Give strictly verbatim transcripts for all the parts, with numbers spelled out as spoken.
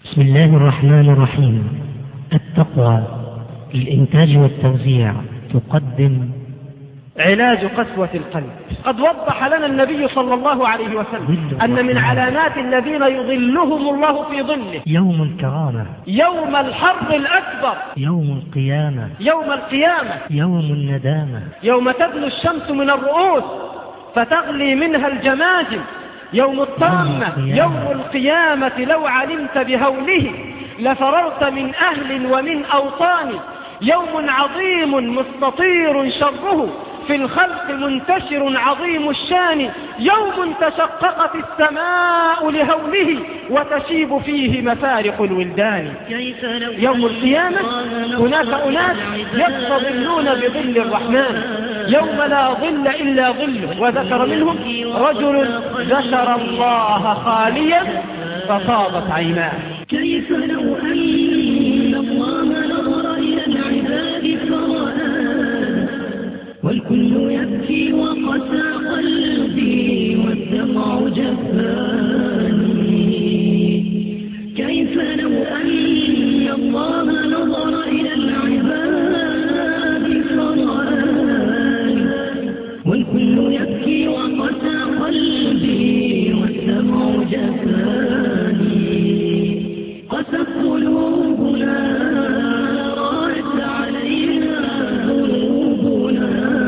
بسم الله الرحمن الرحيم. التقوى للإنتاج والتوزيع تقدم علاج قسوة القلب. قد وضح لنا النبي صلى الله عليه وسلم أن من علامات الذين يظلهم الله في ظله يوم الكرامة، يوم الحر الأكبر، يوم القيامة، يوم القيامة، يوم الندامة، يوم تدنو الشمس من الرؤوس فتغلي منها الجماجم، يوم الطامة، يوم القيامة. لو علمت بهوله لفررت من أهل ومن أوطان. يوم عظيم مستطير شره في الخلق منتشر عظيم الشان. يوم تشققت السماء لهوله وتشيب فيه مفارق الولدان. يوم القيامة هناك أناس يستظلون بظل الرحمن يوم لا ظل إلا ظله، وذكر منهم رجل ذكر الله خاليا ففاضت عيناه. كيف لو أن الله نظر إلى العباد فرآه والكل يبكي وقسى قلبي والدمع جفاني. كيف لو أن الله نظر إلى العباد فرآه والكل يبكي وقسى قلبي والدمع جفاني. قست قلوبنا راعت علينا ذنوبنا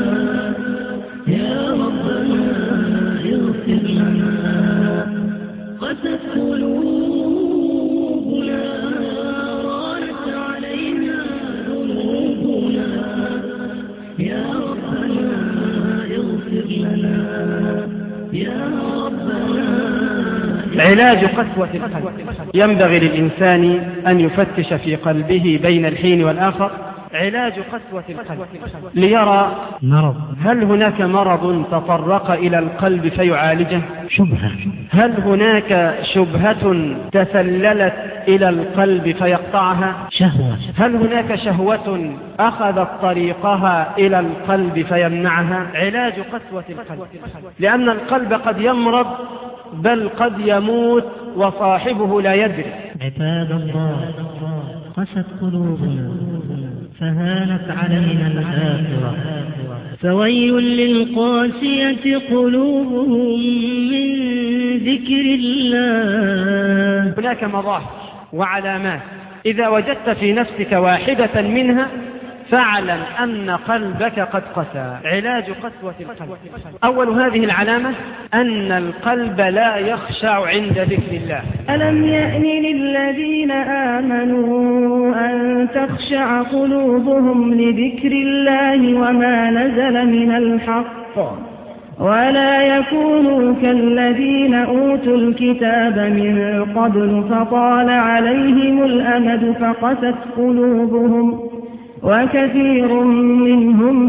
يا ربنا اغفر لنا. قست قلوبنا راعت علينا ذنوبنا يا ربنا اغفر لنا يا ربنا. علاج قسوة القلب. ينبغي للإنسان أن يفتش في قلبه بين الحين والآخر علاج قسوة القلب ليرى مرض. هل هناك مرض تطرق إلى القلب فيعالجه؟ شبهة. هل هناك شبهة تسللت إلى القلب فيقطعها؟ شهوة. هل هناك شهوة أخذت طريقها إلى القلب فيمنعها؟ علاج قسوة القلب، لأن القلب قد يمرض بل قد يموت وصاحبه لا يدري. عباد الله، قست قلوبنا فهانت علينا الآخرة، فويل للقاسية قلوبهم من ذكر الله. هناك مظاهر وعلامات إذا وجدت في نفسك واحدة منها فاعلم أن قلبك قد قسى. علاج قسوة القلب. أول هذه العلامة أن القلب لا يخشع عند ذكر الله. ألم يأن للذين آمنوا أن تخشع قلوبهم لذكر الله وما نزل من الحق ولا يكونوا كالذين أوتوا الكتاب من قبل فطال عليهم الأمد فقست قلوبهم وكثير منهم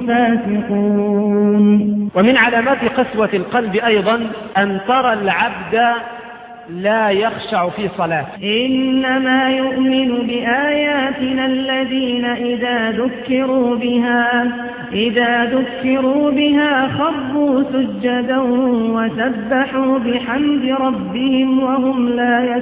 فاسقون. ومن علامات قسوة القلب أيضا أن ترى العبد لا يخشع في صلاته. إنما يؤمن بآياتنا الذين إذا ذكروا بها إذا ذكروا بها خروا سجدا وسبحوا بحمد ربهم وهم لا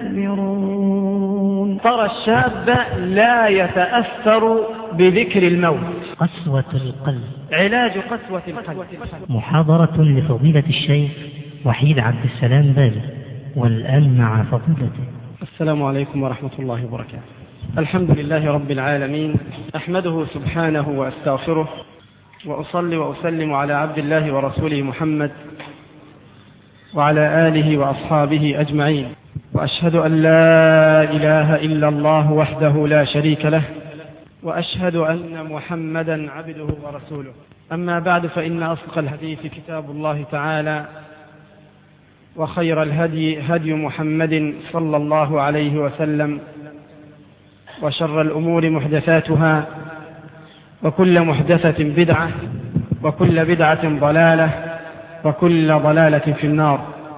يستكبرون. ترى الشاب لا يتأثر بذكر الموت. قسوة القلب. علاج قسوة القلب. محاضرة لفضيلة الشيخ وحيد عبد السلام بالي، والآن مع فضيلته. السلام عليكم ورحمة الله وبركاته. الحمد لله رب العالمين، أحمده سبحانه وأستغفره، وأصلي وأسلم على عبد الله ورسوله محمد وعلى آله وأصحابه أجمعين، وأشهد أن لا إله إلا الله وحده لا شريك له، وأشهد أن محمدا عبده ورسوله. أما بعد، فإن أصدق الحديث كتاب الله تعالى، وخير الهدي هدي محمد صلى الله عليه وسلم، وشر الأمور محدثاتها، وكل محدثة بدعة، وكل بدعة ضلالة، وكل ضلالة في النار.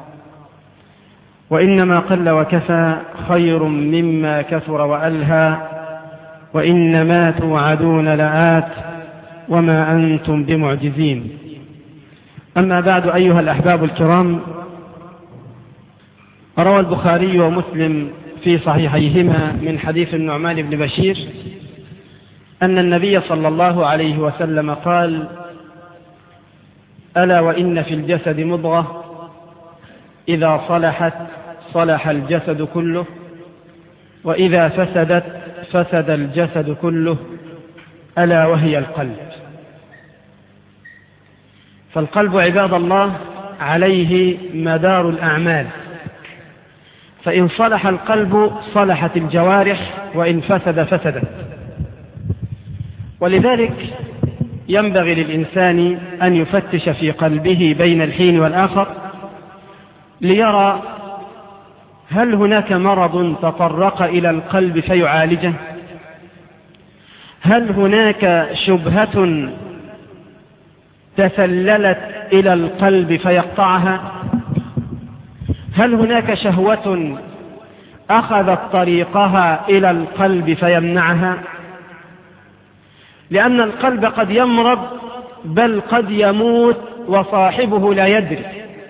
وإنما قل وكفى خير مما كثر وألهى، وإنما توعدون لآت وما أنتم بمعجزين. أما بعد، أيها الأحباب الكرام، روى البخاري ومسلم في صحيحيهما من حديث النعمان بن بشير أن النبي صلى الله عليه وسلم قال: ألا وإن في الجسد مضغة إذا صلحت صلح الجسد كله، وإذا فسدت فسد الجسد كله، ألا وهي القلب. فالقلب عباد الله عليه مدار الأعمال، فإن صلح القلب صلحت الجوارح، وإن فسد فسدت. ولذلك ينبغي للإنسان أن يفتش في قلبه بين الحين والآخر ليرى هل هناك مرض تطرق إلى القلب فيعالجه، هل هناك شبهة تسللت إلى القلب فيقطعها، هل هناك شهوة أخذت طريقها إلى القلب فيمنعها. لأن القلب قد يمرض بل قد يموت وصاحبه لا يدري،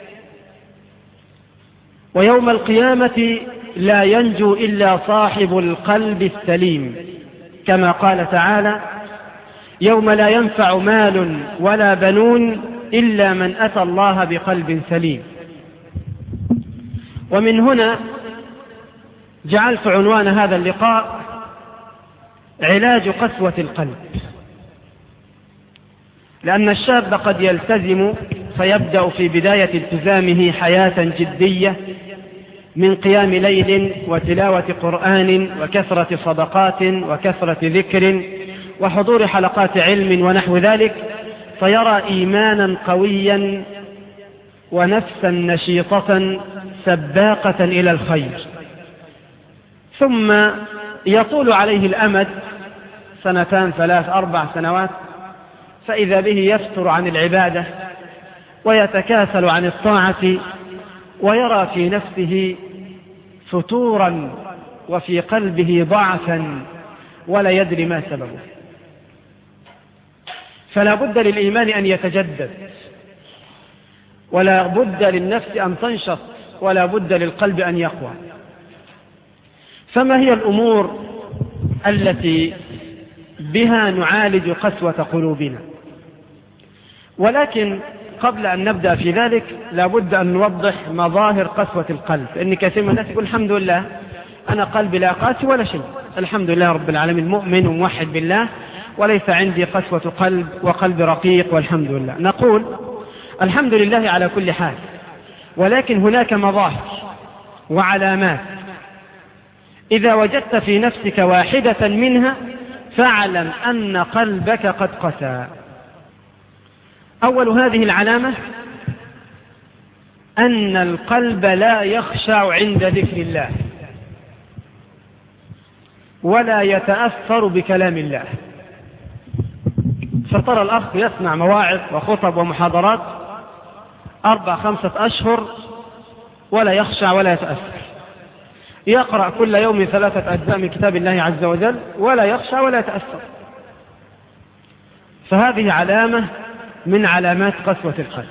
ويوم القيامة لا ينجو إلا صاحب القلب السليم، كما قال تعالى: يوم لا ينفع مال ولا بنون إلا من أتى الله بقلب سليم. ومن هنا جعلت عنوان هذا اللقاء علاج قسوة القلب، لأن الشاب قد يلتزم فيبدأ في بداية التزامه حياة جدية من قيام ليل وتلاوة قرآن وكثرة صدقات وكثرة ذكر وحضور حلقات علم ونحو ذلك، فيرى إيمانا قويا ونفسا نشيطة سباقة إلى الخير، ثم يطول عليه الأمد سنتان ثلاث أربع سنوات، فإذا به يفتر عن العبادة ويتكاسل عن الطاعة، ويرى في نفسه فتورا وفي قلبه ضعفا ولا يدري ما سببه. فلا بد للإيمان أن يتجدد، ولا بد للنفس أن تنشط، ولا بد للقلب أن يقوى. فما هي الأمور التي بها نعالج قسوة قلوبنا؟ ولكن قبل أن نبدأ في ذلك لا بد أن نوضح مظاهر قسوة القلب، لأن كثير من الناس يقول الحمد لله أنا قلبي لا قاسي ولا شيء، الحمد لله رب العالمين مؤمن وموحد بالله وليس عندي قسوة قلب وقلب رقيق والحمد لله. نقول الحمد لله على كل حال، ولكن هناك مظاهر وعلامات إذا وجدت في نفسك واحدة منها فاعلم أن قلبك قد قسى. أول هذه العلامة أن القلب لا يخشع عند ذكر الله ولا يتأثر بكلام الله. فترى الأخ يسمع مواعظ وخطب ومحاضرات أربع خمسة أشهر ولا يخشع ولا يتأثر، يقرأ كل يوم ثلاثة أجزاء من كتاب الله عز وجل ولا يخشع ولا يتأثر. فهذه علامة من علامات قسوة القلب.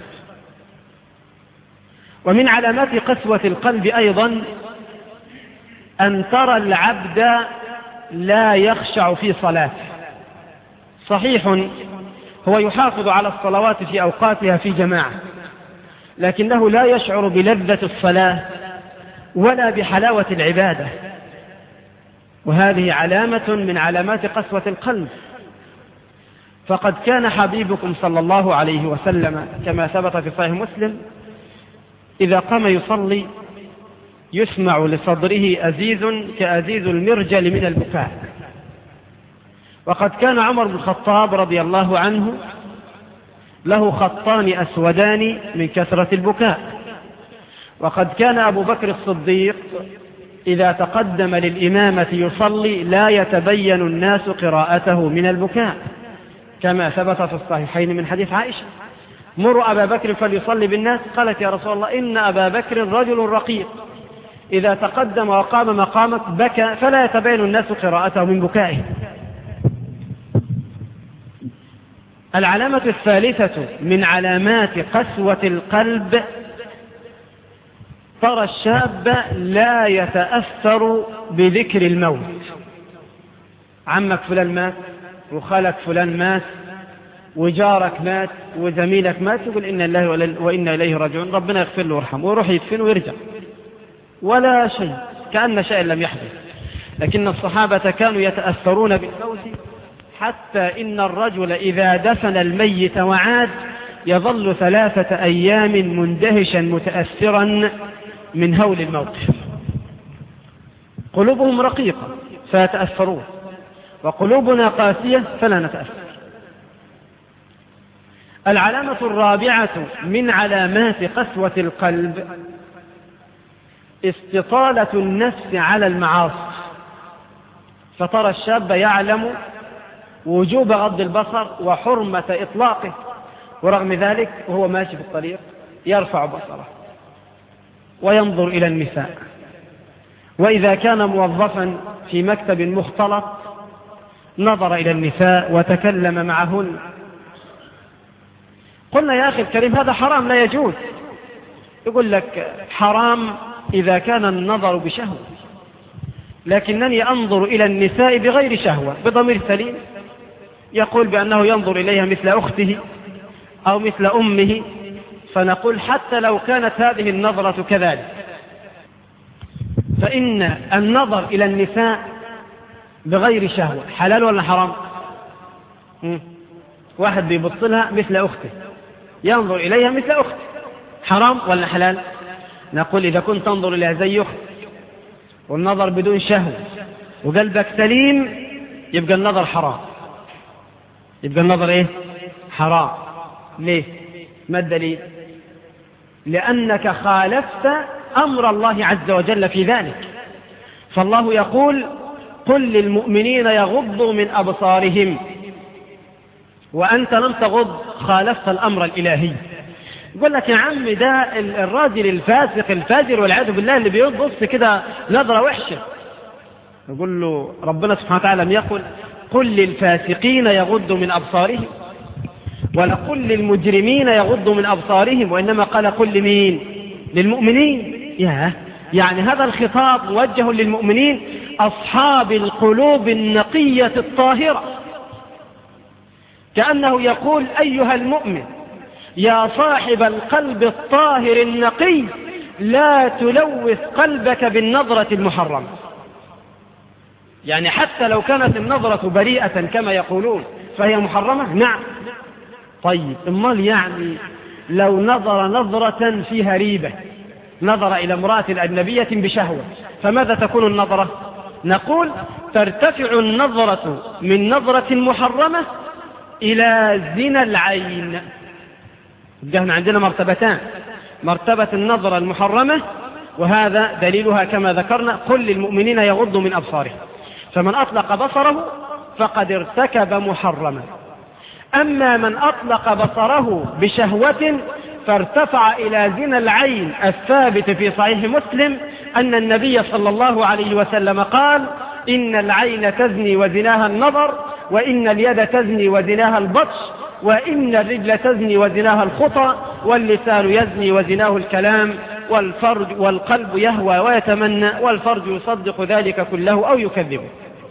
ومن علامات قسوة القلب أيضا أن ترى العبد لا يخشع في صلاته. صحيح هو يحافظ على الصلوات في أوقاتها في جماعة، لكنه لا يشعر بلذة الصلاة ولا بحلاوة العبادة، وهذه علامة من علامات قسوة القلب. فقد كان حبيبكم صلى الله عليه وسلم كما ثبت في صحيح مسلم إذا قام يصلي يسمع لصدره أزيز كأزيز المرجل من البكاء. وقد كان عمر بن الخطاب رضي الله عنه له خطان أسودان من كثرة البكاء. وقد كان أبو بكر الصديق إذا تقدم للإمامة يصلي لا يتبين الناس قراءته من البكاء، كما ثبت في الصحيحين من حديث عائشة: مروا أبا بكر فليصلي بالناس. قالت: يا رسول الله إن أبا بكر رجل رقيق إذا تقدم وقام مقامك بكى فلا يتبين الناس قراءته من بكائه. العلامة الثالثة من علامات قسوة القلب ترى الشاب لا يتأثر بذكر الموت. عمك فلان مات وخالك فلان مات وجارك مات وزميلك مات، يقول إنا الله وإنا إليه راجعون، ربنا يغفر له ويرحمه، ويروح يدفن ويرجع ولا شيء، كأن شيء لم يحدث. لكن الصحابة كانوا يتأثرون بالموت، حتى إن الرجل إذا دفن الميت وعاد يظل ثلاثة أيام مندهشا متأثرا من هول الموقف. قلوبهم رقيقة فيتأثرون، وقلوبنا قاسية فلا نتأثر. العلامة الرابعة من علامات قسوة القلب استطالة النفس على المعاصي. فترى الشاب يعلم وجوب غض البصر وحرمة إطلاقه، ورغم ذلك وهو ماشي في الطريق يرفع بصره وينظر إلى النساء، وإذا كان موظفا في مكتب مختلط نظر إلى النساء وتكلم معهن. قلنا يا أخي الكريم هذا حرام لا يجوز. يقول لك حرام إذا كان النظر بشهوة، لكنني أنظر إلى النساء بغير شهوة بضمير سليم يقول بأنه ينظر إليها مثل أخته أو مثل أمه، فنقول حتى لو كانت هذه النظرة كذلك، فإن النظر إلى النساء بغير شهوة حلال ولا حرام؟ م? واحد بيبص لها مثل أخته، ينظر إليها مثل أخته، حرام ولا حلال؟ نقول إذا كنت تنظر إليها زي أخت والنظر بدون شهوة وقلبك سليم يبقى النظر حرام، يبقى النظر إيه؟ حرام. ليه؟ ما الدليل؟ لأنك خالفت أمر الله عز وجل في ذلك. فالله يقول قل للمؤمنين يغضوا من أبصارهم، وأنت لم تغض، خالفت الأمر الإلهي. يقول لك يا عم ده الراجل الفاسق الفاجر والعياذ بالله اللي بيبص كده نظرة وحشة، يقول له ربنا سبحانه وتعالى لم يقل قل للفاسقين يغضوا من أبصارهم ولا قل للمجرمين يغضوا من أبصارهم، وإنما قال قل لمين؟ للمؤمنين. يا يعني هذا الخطاب موجه للمؤمنين أصحاب القلوب النقية الطاهرة، كأنه يقول أيها المؤمن يا صاحب القلب الطاهر النقي لا تلوث قلبك بالنظرة المحرمة. يعني حتى لو كانت النظرة بريئة كما يقولون فهي محرمة؟ نعم. طيب امال يعني لو نظر نظرة فيها ريبة، نظر إلى امرأة أجنبية بشهوة، فماذا تكون النظرة؟ نقول ترتفع النظرة من نظرة محرمة إلى زنا العين. جهنا عندنا مرتبتان، مرتبة النظرة المحرمة وهذا دليلها كما ذكرنا قل للمؤمنين يغضوا من أبصارهم، فمن أطلق بصره فقد ارتكب محرما. أما من أطلق بصره بشهوة فارتفع إلى زنا العين الثابت في صحيح مسلم أن النبي صلى الله عليه وسلم قال إن العين تزني وزناها النظر، وإن اليد تزني وزناها البطش، وإن الرجل تزني وزناها الخطى، واللسان يزني وزناه الكلام، والفرج والقلب يهوى ويتمنى، والفرج يصدق ذلك كله أو يكذبه.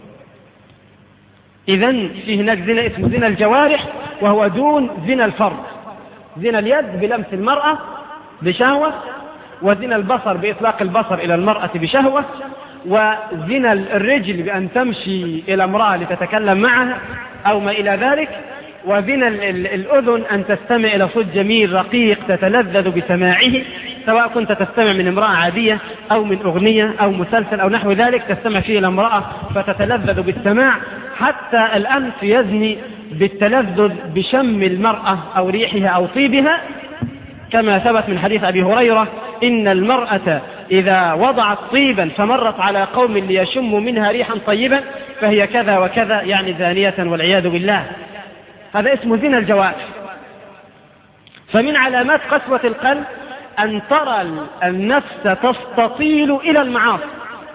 إذن في هناك زنا اسمه زنا الجوارح وهو دون زنا الفرج. زنا اليد بلمس المرأة بشهوة، وزنا البصر بإطلاق البصر إلى المرأة بشهوة، وزنا الرجل بأن تمشي إلى امرأة لتتكلم معها أو ما إلى ذلك، وزنا الأذن أن تستمع إلى صوت جميل رقيق تتلذذ بسماعه، سواء كنت تستمع من امرأة عادية أو من أغنية أو مسلسل أو نحو ذلك تستمع فيه إلى امرأة فتتلذذ بالسماع. حتى الأنف يزني بالتلذذ بشم المرأة أو ريحها أو طيبها، كما ثبت من حديث أبي هريرة إن المرأة إذا وضعت طيبا فمرت على قوم ليشموا منها ريحا طيبا فهي كذا وكذا، يعني زانية والعياذ بالله. هذا اسمه زنا الجوارح. فمن علامات قسوة القلب أن ترى النفس تستطيل إلى المعاصي.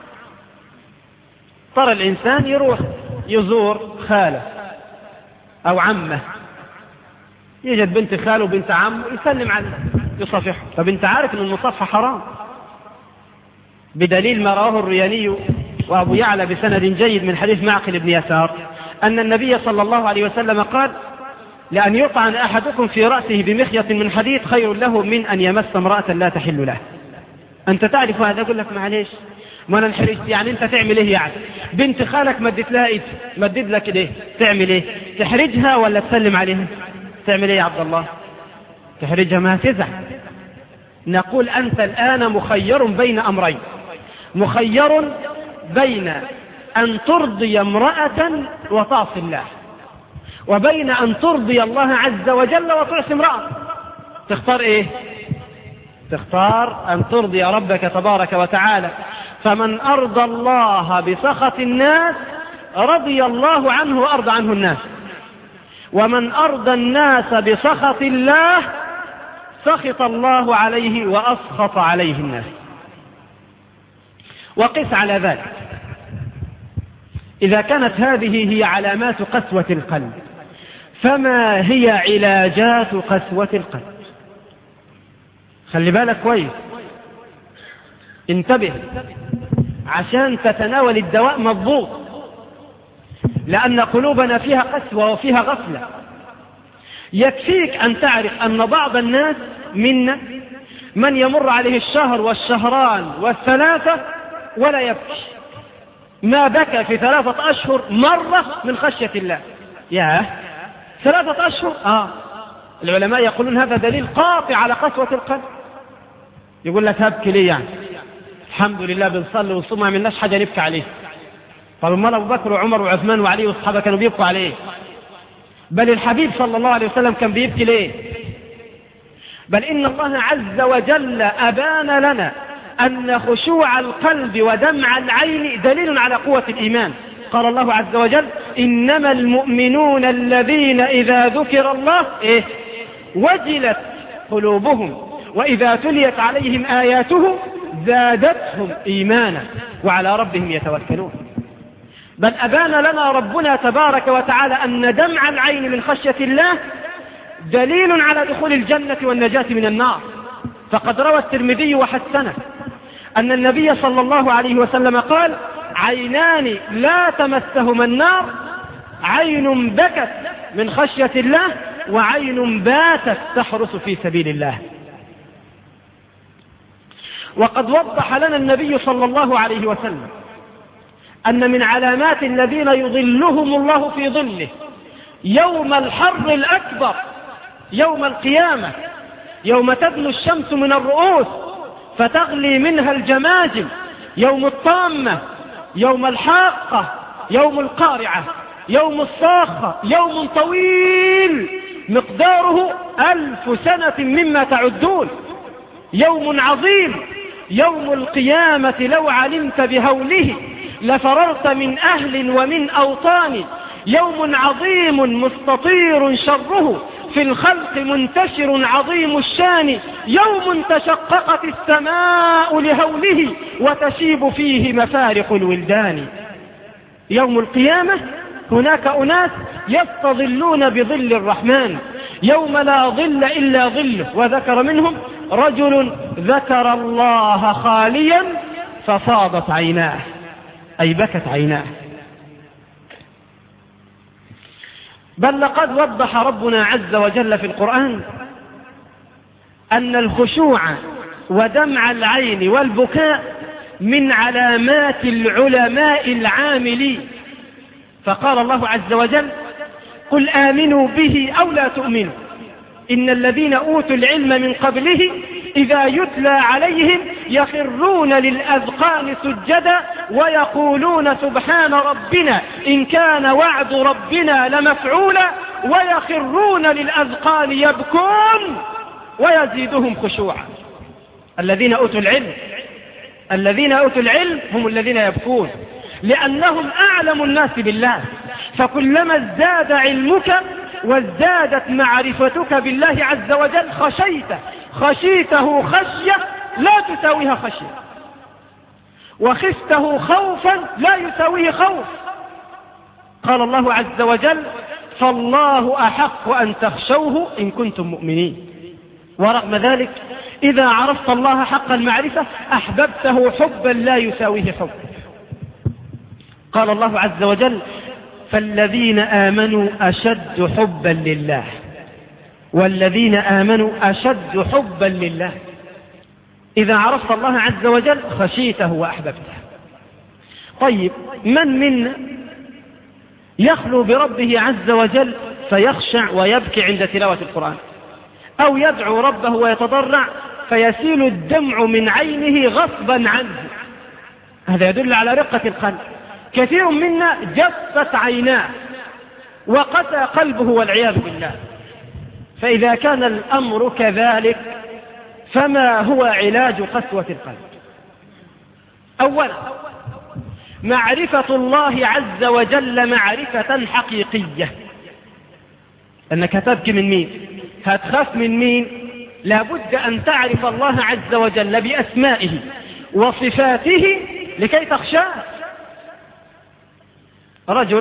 ترى الإنسان يروح يزور خاله أو عمه، يجد بنت خاله وبنت عمه يسلم عليه يصافحه، طب انت عارف ان المصافحة حرام، بدليل ما رواه الرياني وأبو يعلى بسند جيد من حديث معقل بن يسار أن النبي صلى الله عليه وسلم قال: لأن يطعن أحدكم في رأسه بمخيط من حديد خير له من أن يمس امرأة لا تحل له. أنت تعرف هذا؟ أقول لك معليش، ما أنا انحرجت. يعني أنت تعمل إيه؟ يعني بنت خالك مدت لها إيد، مدد لك إيه، تعمل إيه؟ تحرجها ولا تسلم عليها؟ تعمل إيه يا عبد الله؟ تحرجها، ما تزعل. نقول أنت الآن مخير بين أمرين، مخير بين أن ترضي امرأة وتعصي الله، وبين أن ترضي الله عز وجل وتعصي امرأة. تختار إيه؟ تختار أن ترضي ربك تبارك وتعالى. فمن أرضى الله بسخط الناس رضي الله عنه وأرضى عنه الناس، ومن أرضى الناس بسخط الله سخط الله عليه وأسخط عليه الناس. وقس على ذلك، إذا كانت هذه هي علامات قسوة القلب، فما هي علاجات قسوة القلب؟ خلي بالك كويس، انتبه عشان تتناول الدواء مضبوط، لأن قلوبنا فيها قسوة وفيها غفلة. يكفيك أن تعرف أن بعض الناس منا من يمر عليه الشهر والشهران والثلاثة ولا يبكي، ما بكى في ثلاثة أشهر مرة من خشية الله. ياه، ثلاثة أشهر؟ آه العلماء يقولون هذا دليل قاطع على قسوة القلب. يقول لك هبكي ليه يعني؟ الحمد لله بنصلي ونصوم، ما عملناش حاجة نبكي عليه. طب امال أبو بكر وعمر وعثمان وعلي والصحابة كانوا بيبكوا عليه؟ بل الحبيب صلى الله عليه وسلم كان بيبكي ليه؟ بل إن الله عز وجل أبان لنا أن خشوع القلب ودمع العين دليل على قوة الإيمان. قال الله عز وجل: إنما المؤمنون الذين إذا ذكر الله إيه؟ وجلت قلوبهم وإذا تليت عليهم آياته زادتهم إيمانا وعلى ربهم يتوكلون. بل أبان لنا ربنا تبارك وتعالى أن دمع العين من خشية الله دليل على دخول الجنة والنجاة من النار. فقد روى الترمذي وحسنه أن النبي صلى الله عليه وسلم قال: عينان لا تمسهما النار، عين بكت من خشية الله وعين باتت تحرس في سبيل الله. وقد وضح لنا النبي صلى الله عليه وسلم أن من علامات الذين يظلهم الله في ظله يوم الحر الأكبر، يوم القيامة، يوم تدنو الشمس من الرؤوس فتغلي منها الجماجم، يوم الطامة، يوم الحاقة، يوم القارعة، يوم الصاخة، يوم طويل مقداره ألف سنة مما تعدون، يوم عظيم، يوم القيامة لو علمت بهوله لفررت من أهل ومن أوطان، يوم عظيم مستطير شره في الخلق منتشر عظيم الشان، يوم تشققت السماء لهوله وتشيب فيه مفارق الولدان. يوم القيامة هناك أناس يستظلون بظل الرحمن يوم لا ظل إلا ظله، وذكر منهم رجل ذكر الله خاليا ففاضت عيناه، أي بكت عيناه. بل لقد وضح ربنا عز وجل في القرآن أن الخشوع ودمع العين والبكاء من علامات العلماء العاملين. فقال الله عز وجل: قل آمنوا به أو لا تؤمنوا إن الذين أوتوا العلم من قبله إذا يتلى عليهم يخرون للأذقان سجدا ويقولون سبحان ربنا إن كان وعد ربنا لمفعولا ويخرون للأذقان يبكون ويزيدهم خشوعا. الذين أوتوا العلم الذين أوتوا العلم هم الذين يبكون، لأنهم أعلم الناس بالله. فكلما ازداد علمك وازدادت معرفتك بالله عز وجل خشيته خشيته خشية لا تساويها خشية، وخفته خوفا لا يساويه خوف. قال الله عز وجل: فالله أحق أن تخشوه إن كنتم مؤمنين. ورغم ذلك إذا عرفت الله حق المعرفة أحببته حبا لا يساويه حب. قال الله عز وجل: فالذين آمنوا أشد حبا لله، والذين آمنوا أشد حبا لله. إذا عرفت الله عز وجل خشيته وأحببته. طيب، من منا يخلو بربه عز وجل فيخشع ويبكي عند تلاوة القرآن، أو يدعو ربه ويتضرع فيسيل الدمع من عينه غصبا عنه؟ هذا يدل على رقة القلب. كثير منا جفت عيناه وقسى قلبه والعياذ بالله. فإذا كان الأمر كذلك فما هو علاج قسوة القلب؟ أولا، معرفة الله عز وجل معرفة حقيقية. أنك هتبكي من مين؟ هتخاف من مين؟ لابد أن تعرف الله عز وجل بأسمائه وصفاته لكي تخشاه. رجل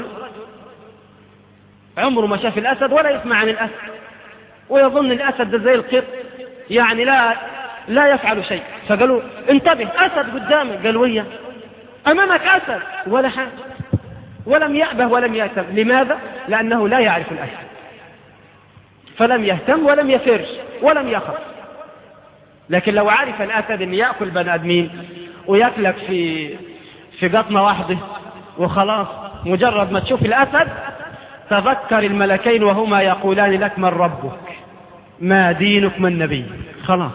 عمره ما شاف الأسد ولا يسمع عن الأسد، ويظن الأسد ده زي القط، يعني لا لا يفعل شيء. فقالوا: انتبه، أسد قدامك. قالوا: ويا أمامك أسد، ولا حاجة، ولم يأبه ولم يهتم. لماذا؟ لأنه لا يعرف الأسد، فلم يهتم ولم يفر ولم يخف. لكن لو عرف الأسد أن يأكل بني آدمين ويأكلك في في قطمة واحدة وخلاص، مجرد ما تشوف الأسد تذكر الملكين وهما يقولان لك: من ربك، ما دينك، من نبيك. خلاص.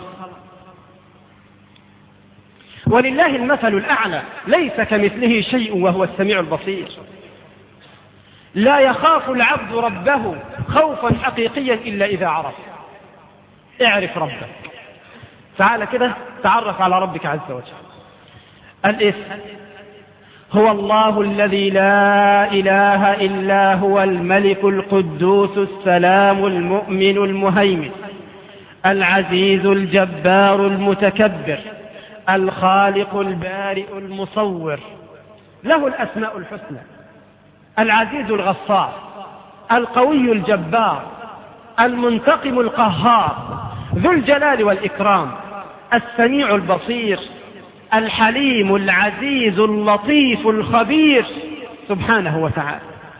ولله المثل الأعلى، ليس كمثله شيء وهو السميع البصير. لا يخاف العبد ربه خوفا حقيقيا إلا إذا عرف. اعرف ربك. تعال كده تعرف على ربك عز وجل. الاسم: هو الله الذي لا إله إلا هو الملك القدوس السلام المؤمن المهيمن العزيز الجبار المتكبر الخالق البارئ المصور. له الأسماء الحسنى: العزيز الغفار، القوي الجبار، المنتقم القهار، ذو الجلال والإكرام، السميع البصير، الحليم العزيز اللطيف الخبير سبحانه وتعالى.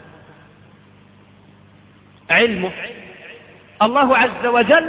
علمه: الله عز وجل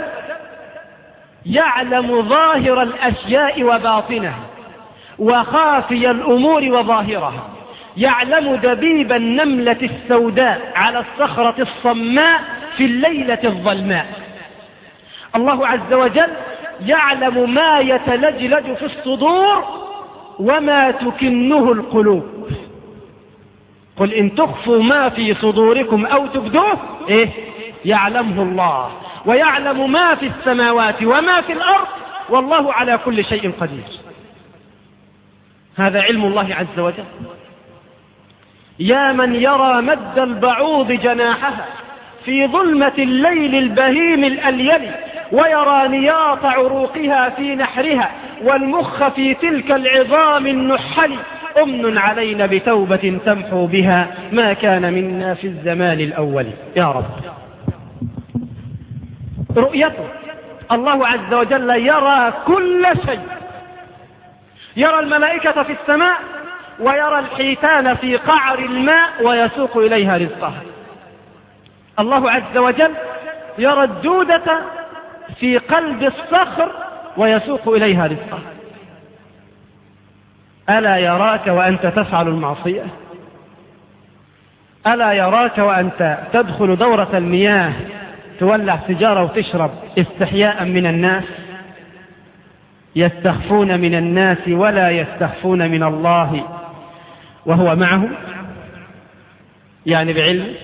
يعلم ظاهر الأشياء وباطنها وخافي الأمور وظاهرها. يعلم دبيب النملة السوداء على الصخرة الصماء في الليلة الظلماء. الله عز وجل يعلم ما يتلجلج في الصدور وما تكنه القلوب. قل إن تخفوا ما في صدوركم أو تبدوه إيه؟ يعلمه الله. ويعلم ما في السماوات وما في الأرض، والله على كل شيء قدير. هذا علم الله عز وجل. يا من يرى مد البعوض جناحها في ظلمة الليل البهيم الأليل، ويرى نياط عروقها في نحرها، والمخ في تلك العظام النحل، أمن علينا بتوبة تمحو بها ما كان منا في الزمان الأول. يا رب. رؤيته: الله عز وجل يرى كل شيء. يرى الملائكة في السماء، ويرى الحيتان في قعر الماء ويسوق إليها رزقها. الله عز وجل يرى الدودة في قلب الصخر ويسوق إليها رزقها. ألا يراك وأنت تفعل المعصية؟ ألا يراك وأنت تدخل دورة المياه تولع سجارة وتشرب استحياء من الناس؟ يستخفون من الناس ولا يستخفون من الله وهو معهم، يعني بعلم.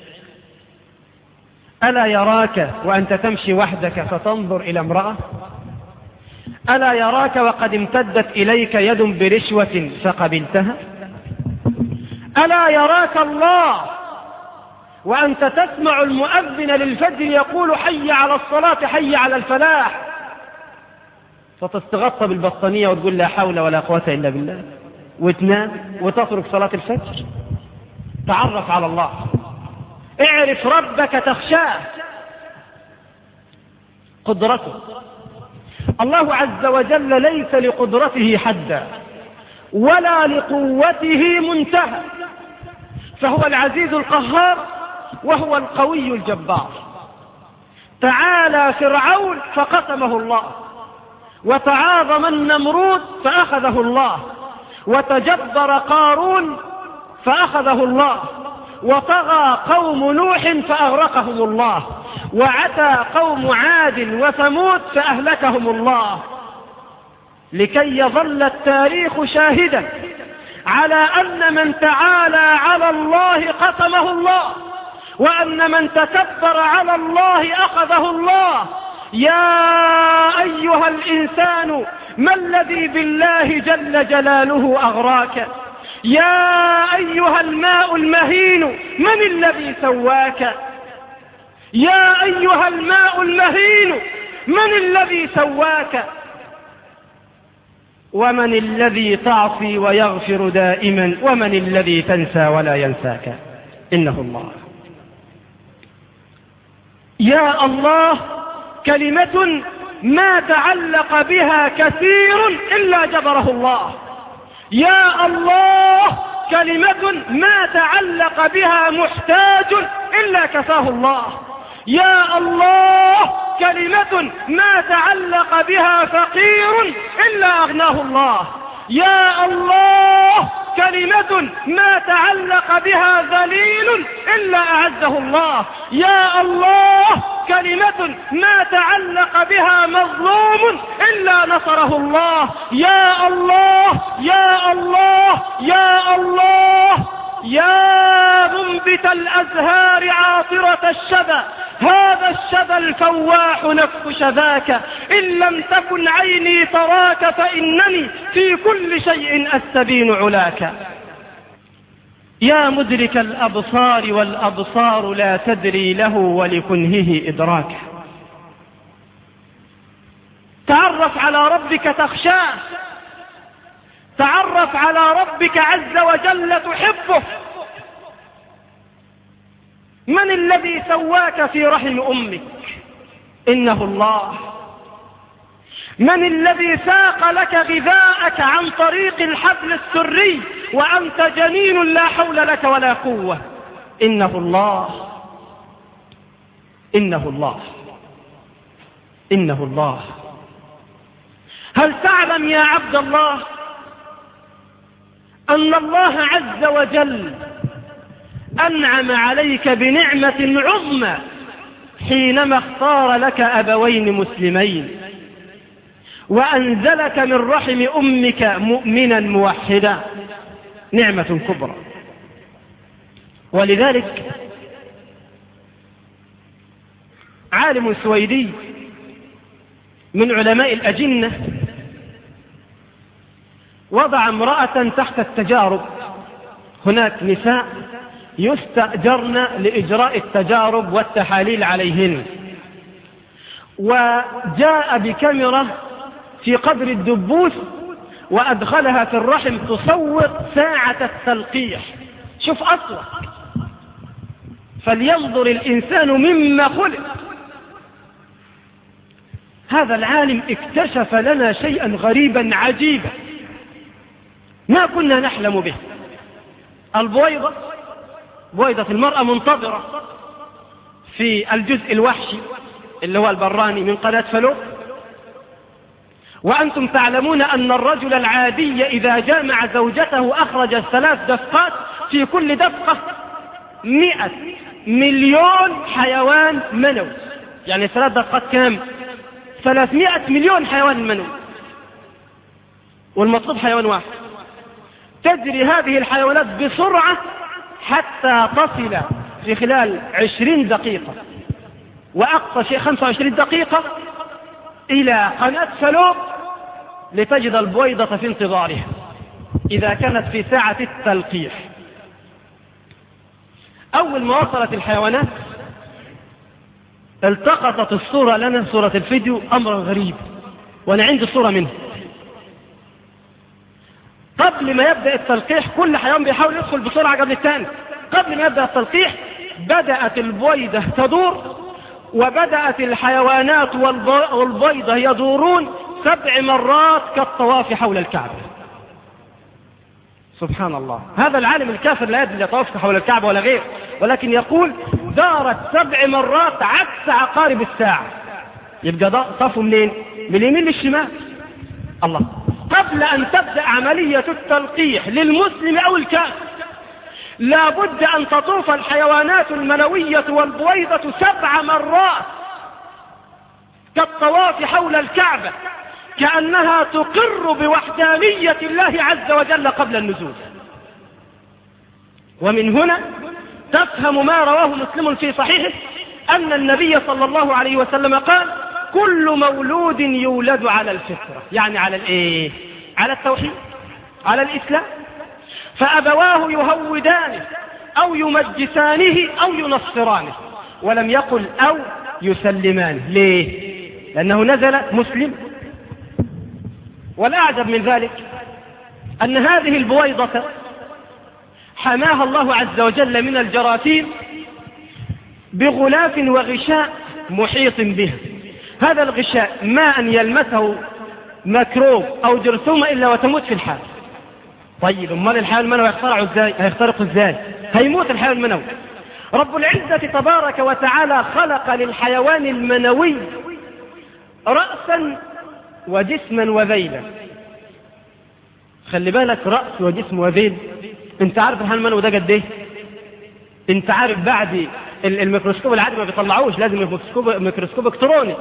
ألا يراك وأنت تمشي وحدك فتنظر إلى امرأة؟ ألا يراك وقد امتدت إليك يد برشوة فقبلتها؟ ألا يراك الله وأنت تسمع المؤذن للفجر يقول: حي على الصلاة، حي على الفلاح، فتستغطى بالبطانية وتقول: لا حول ولا قوة إلا بالله، وتنام وتترك صلاة الفجر؟ تعرف على الله، اعرف ربك تخشاه. قدرته. الله عز وجل ليس لقدرته حدا ولا لقوته منتهى، فهو العزيز القهار وهو القوي الجبار. تعالى فرعون فقسمه الله، وتعاظم النمرود فأخذه الله، وتجبر قارون فأخذه الله، وطغى قوم نوح فأغرقهم الله، وعتى قوم عاد وثمود فأهلكهم الله، لكي يظل التاريخ شاهدا على أن من تعالى على الله قسمه الله، وأن من تكبر على الله أخذه الله. يا أيها الإنسان ما الذي بالله جل جلاله أغراك؟ يا أيها الماء المهين من الذي سواك؟ يا أيها الماء المهين من الذي سواك؟ ومن الذي تعصي ويغفر دائما؟ ومن الذي تنسى ولا ينساك؟ إنه الله. يا الله كلمة ما تعلق بها كثير إلا جبره الله. يا الله كلمة ما تعلق بها محتاج إلا كفاه الله. يا الله كلمة ما تعلق بها فقير إلا أغناه الله. يا الله كلمة ما تعلق بها ذليل إلا أعزه الله. يا الله كلمة ما تعلق بها مظلوم إلا نصره الله. يا الله يا الله يا الله يا منبت الأزهار عاطرة الشذا، هذا الشذا الفواح نفس شذاك، إن لم تكن عيني تراك فإنني في كل شيء أستبين علاك. يا مدرك الأبصار والأبصار لا تدري له ولكنهه إدراك. تعرف على ربك تخشاه، تعرف على ربك عز وجل تحبه. من الذي سواك في رحم أمك؟ إنه الله. من الذي ساق لك غذاءك عن طريق الحبل السري وأنت جنين لا حول لك ولا قوة؟ إنه الله. إنه الله. إنه الله. هل تعلم يا عبد الله أن الله عز وجل أنعم عليك بنعمة عظمى حينما اختار لك أبوين مسلمين وأنزلك من رحم أمك مؤمنا موحدا؟ نعمة كبرى. ولذلك عالم سويدي من علماء الأجنة وضع امرأة تحت التجارب. هناك نساء يستأجرن لإجراء التجارب والتحاليل عليهن، وجاء بكاميرا في قدر الدبوس وأدخلها في الرحم تصور ساعة التلقيح. شوف أصلك، فلينظر الإنسان مما خلق. هذا العالم اكتشف لنا شيئا غريبا عجيبا ما كنا نحلم به. البويضة، بويضة المرأة منتظرة في الجزء الوحشي اللي هو البراني من قناة فالوب. وأنتم تعلمون أن الرجل العادي إذا جامع زوجته أخرج ثلاث دفقات، في كل دفقة مئة مليون حيوان منوي. يعني ثلاث دفقات كام؟ ثلاثمائة مليون حيوان منوي، والمطلوب حيوان واحد. تجري هذه الحيوانات بسرعة حتى تصل في خلال عشرين دقيقة وأقصى شيء خمسة وعشرين دقيقة إلى قناة فالوب لتجد البويضة في انتظارها إذا كانت في ساعة التلقيح. أول ما وصلت الحيوانات التقطت الصورة لنا، صورة الفيديو، أمر غريب، وأنا عندي صورة منه. قبل ما يبدأ التلقيح كل حيوان بيحاول يدخل بسرعة قبل الثاني. قبل ما يبدأ التلقيح بدأت البويضة تدور وبدأت الحيوانات والبيضة يدورون سبع مرات كالطواف حول الكعبة. سبحان الله، هذا العالم الكافر لا يدري يطوف حول الكعبة ولا غير، ولكن يقول دارت سبع مرات عكس عقارب الساعة. يبقى طافوا منين؟ من اليمين للشمال. الله، قبل أن تبدأ عملية التلقيح للمسلم أو الكافر لا بد أن تطوف الحيوانات المنوية والبويضة سبع مرات كالطواف حول الكعبة، كأنها تقر بوحدانية الله عز وجل قبل النزول. ومن هنا تفهم ما رواه مسلم في صحيحه أن النبي صلى الله عليه وسلم قال: كل مولود يولد على الفطرة، يعني على الايه؟ على التوحيد، على الإسلام، فأبواه يهودانه أو يمجسانه أو ينصرانه، ولم يقل أو يسلمانه. ليه؟ لأنه نزل مسلم. والأعجب من ذلك أن هذه البويضة حماها الله عز وجل من الجراثيم بغلاف وغشاء محيط به. هذا الغشاء ما أن يلمسه ميكروب أو جرثومة إلا وتموت في الحال. طيب امال الحيوان المنوي هيخترقه ازاي؟ هيخترقه ازاي؟ هيموت الحيوان المنوي. رب العزة تبارك وتعالى خلق للحيوان المنوي رأسا وجسما وذيلا. خلي بالك، رأس وجسم وذيل. انت عارف الحيوان المنوي ده قد ايه؟ انت عارف بعد الميكروسكوب العادي ما بيطلعوش، لازم ميكروسكوب ميكروسكوب الكتروني.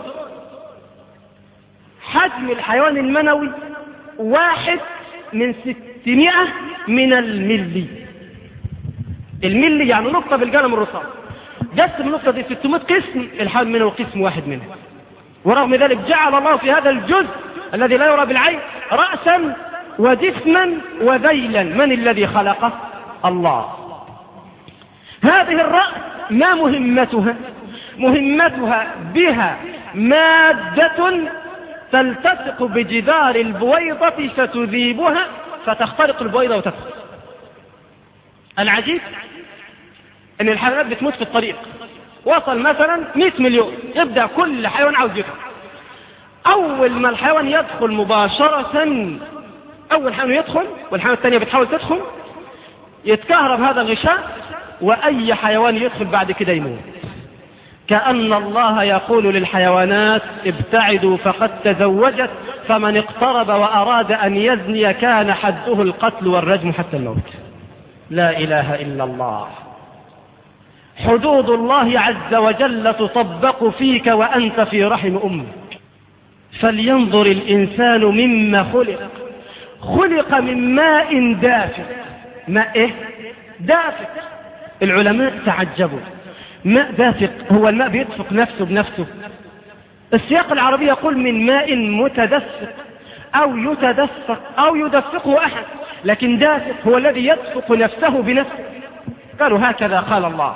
حجم الحيوان المنوي واحد من ستمائة من الملي. الملي يعني نقطة بالقلم الرصاص. قسم النقطة دي ستمائة قسم، الحيوان المنوي قسم واحد منه. ورغم ذلك جعل الله في هذا الجزء الذي لا يرى بالعين رأسا وجسما وذيلا. من الذي خلقه؟ الله. هذه الرأس ما مهمتها؟ مهمتها بها مادة تلتصق بجدار البويضة فتذيبها فتخترق البويضة وتدخل. العجيب ان الحيوانات بتموت في الطريق. وصل مثلا مئة مليون، يبدأ كل حيوان عاوز يدخل. اول ما الحيوان يدخل مباشرة، اول حيوان يدخل والحيوان الثانية بتحاول تدخل، يتكهرب هذا الغشاء واي حيوان يدخل بعد كده يموت. كأن الله يقول للحيوانات: ابتعدوا فقد تزوجت، فمن اقترب وأراد أن يزني كان حده القتل والرجم حتى الموت. لا إله إلا الله. حدود الله عز وجل تطبق فيك وأنت في رحم أمك. فلينظر الإنسان مما خلق. خلق من ماء دافئ. ماء إيه؟ دافئ. العلماء تعجبوا، ماء دافق، هو الماء بيدفق نفسه بنفسه؟ السياق العربي يقول من ماء متدفق أو يتدفق أو يدفقه أحد، لكن دافق هو الذي يدفق نفسه بنفسه. قالوا هكذا قال الله.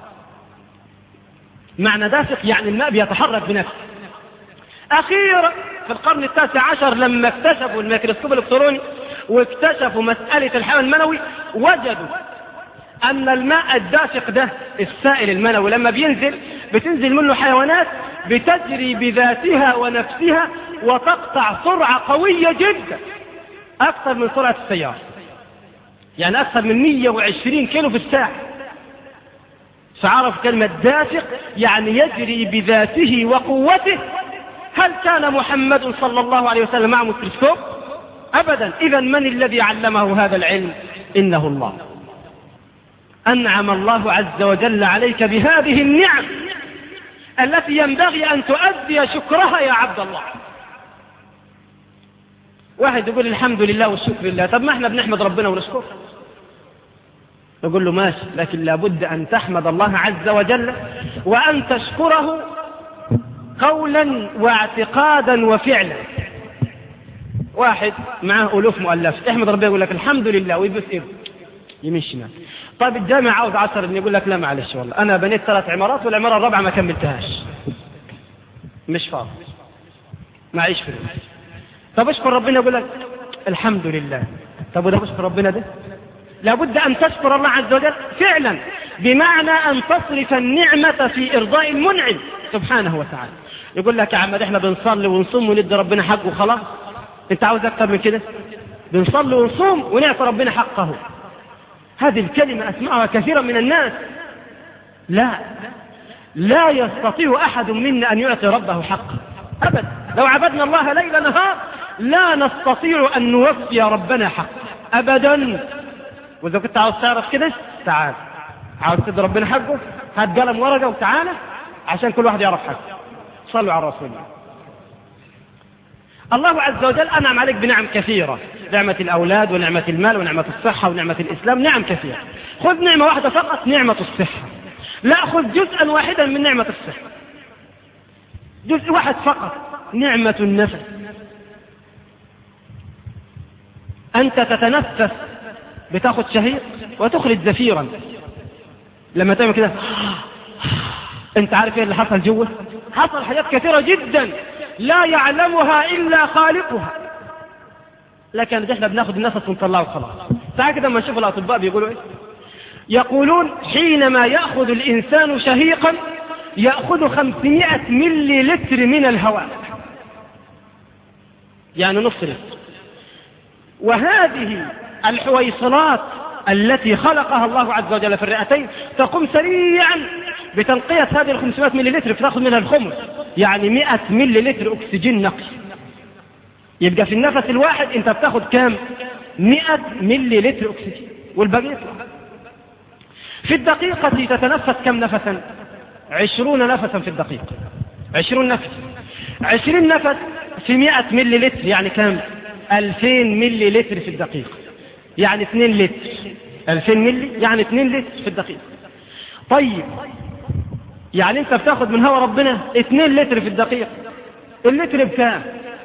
معنى دافق يعني الماء بيتحرك بنفسه. أخيرا في القرن التاسع عشر لما اكتشفوا الميكروسكوب الإلكتروني واكتشفوا مسألة الحيوان المنوي، وجدوا أن الماء الدافق ده السائل المنوي لما بينزل بتنزل منه حيوانات بتجري بذاتها ونفسها وتقطع سرعة قوية جدا، أكثر من سرعة السيارة، يعني أكثر من مئة وعشرين كيلو في الساعة. فعرف كلمة دافق يعني يجري بذاته وقوته. هل كان محمد صلى الله عليه وسلم معه ميكروسكوب؟ أبدا. إذا من الذي علمه هذا العلم؟ إنه الله. أنعم الله عز وجل عليك بهذه النعم التي ينبغي أن تؤدي شكرها يا عبد الله. واحد يقول الحمد لله والشكر لله، طب ما احنا بنحمد ربنا ونشكره. يقول له ماشي، لكن لابد أن تحمد الله عز وجل وأن تشكره قولا واعتقادا وفعلا. واحد معه ألوف مؤلف، احمد ربنا يقول لك الحمد لله ويبس إيه يمين شمال. طيب الجامع عاوز عشر ابن، يقول لك لا معلش والله أنا بنيت ثلاث عمارات والعمارة الرابعة ما كملتهاش، مش فاضي معيش فلوس. طب اشكر ربنا، يقول لك الحمد لله. طب وده بشكر ربنا ده؟ لابد أن تشكر الله عز وجل فعلا، بمعنى أن تصرف النعمة في إرضاء المنعم سبحانه وتعالى. يقول لك يا عمد احنا بنصلي ونصوم وندي ربنا حقه وخلاص، انت عاوز أكتر من كده؟ بنصلي ونصوم ونعطي ربنا حقه. هذه الكلمة أسمعها كثيرا من الناس. لا لا يستطيع أحد منا أن يعطي ربه حقه أبدا. لو عبدنا الله ليل نهار لا نستطيع أن نوفي ربنا حقه أبدا. وإذا كنت عاوز تعرف كده تعال، عاوز تدي ربنا حقه هات قلم ورقة وتعالى عشان كل واحد يعرف حقه. صلوا على الرسول. الله عز وجل أنعم عليك بنعم كثيرة، نعمة الأولاد ونعمة المال ونعمة الصحة ونعمة الإسلام، نعم كثيرة. خذ نعمة واحدة فقط، نعمة الصحة. لا، خذ جزءا واحدا من نعمة الصحة، جزء واحد فقط، نعمة النفس. أنت تتنفس بتاخذ شهيق وتخرج زفيرا. لما تعمل كده أنت عارف إيه اللي حصل جوه؟ حصل حاجات كثيرة جدا لا يعلمها إلا خالقها، لكن احنا بناخذ النفس ونطلعه خلاص. تعال كده لما نشوف الأطباء بيقولوا إيه. يقولون حينما يأخذ الإنسان شهيقا يأخذ خمسمائة ملي لتر من الهواء، يعني نصف لتر. وهذه الحويصلات التي خلقها الله عز وجل في الرئتين تقوم سريعا بتنقية هذه الخمسمائة ملي لتر، فتأخذ منها الخمس، يعني مئة ملي لتر أكسجين نقي. يبقى في النفس الواحد انت بتاخذ كام؟ مئة ملي لتر أكسجين، والباقي يطلع. في الدقيقة تتنفس كم نفسا؟ عشرون نفسا في الدقيقة، عشرون نفس. عشرين نفس في مئة ملي لتر يعني كم؟ ألفين ملي لتر في الدقيقة، يعني اثنين لتر. ألفين ملي يعني اثنين لتر في الدقيقة. طيب يعني انت بتاخد من هوا ربنا اثنين لتر في الدقيقة. اللتر بكام؟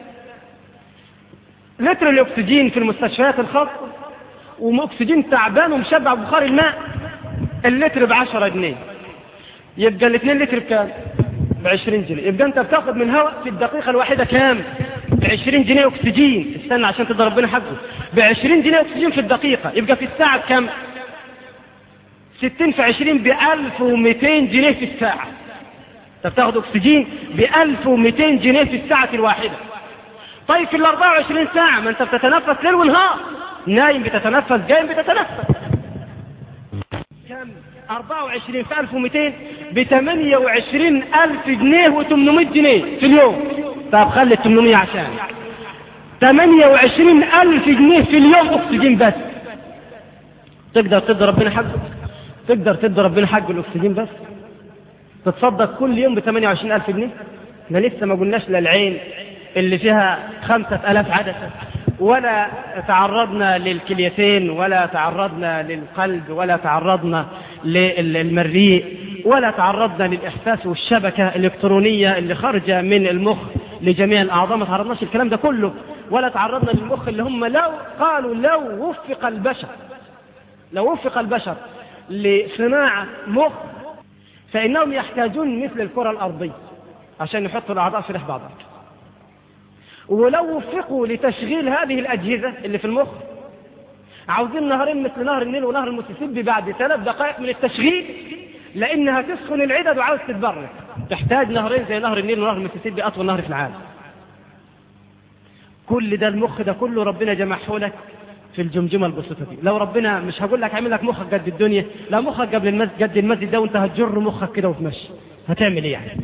لتر الاكسجين في المستشفيات الخاصة واكسجين تعبان ومشبع ببخار الماء اللتر بعشرة جنيه، يبقى الاثنين لتر بكام؟ بعشرين جنيه. يبقى انت بتاخد من هواء في الدقيقة الواحدة كام؟ بعشرين جنيه اكسجين. استنى عشان تقدر ربنا حقه. بعشرين جنيه اكسجين في الدقيقة، يبقى في الساعة بكام؟ ستين في عشرين بألف ومئتين جنيه في الساعة. انت بتاخد اكسجين بألف ومئتين جنيه في الساعة الواحدة. طيب في الأربعة وعشرين ساعة ما انت بتتنفس ليل ونهار، نايم بتتنفس، قايم بتتنفس، كم؟ أربعة وعشرين في ألف ومئتين بثمانية وعشرين ألف جنيه وثمانمائة جنيه في اليوم. طب خلي الثمانمائة عشان ثمانية وعشرين ألف جنيه في اليوم أكسجين بس. تقدر تدي ربنا حقه؟ تقدر تدي ربنا حقه الأكسجين بس؟ تتصدق كل يوم بثمانية وعشرين ألف جنيه؟ احنا لسه ما قلناش للعين اللي فيها خمسة ألاف عدسة، ولا تعرضنا للكليتين، ولا تعرضنا للقلب، ولا تعرضنا للمريء، ولا تعرضنا للإحساس والشبكة الإلكترونية اللي خارجة من المخ لجميع الأعضاء. ما تعرضناش الكلام ده كله، ولا تعرضنا للمخ اللي هم لو قالوا لو وفق البشر لو وفق البشر لصناعة مخ فإنهم يحتاجون مثل الكرة الأرضية عشان يحطوا الأعضاء في ريح بعضها. ولو وفقوا لتشغيل هذه الأجهزة اللي في المخ عاوزين نهرين مثل نهر النيل ونهر المسيسيبي بعد ثلاث دقائق من التشغيل، لأنها تسخن العدد وعاوز تتبرد. تحتاج نهرين زي نهر النيل ونهر المسيسيبي، أطول نهر في العالم. كل ده المخ ده كله ربنا جمعه لك في الجمجمة البسيطة دي. لو ربنا مش هقول لك عامل لك مخك قد الدنيا، لا مخك قبل المسجد قد المسجد ده، وانت هتجر مخك كده وتمشي، هتعمل ايه يعني؟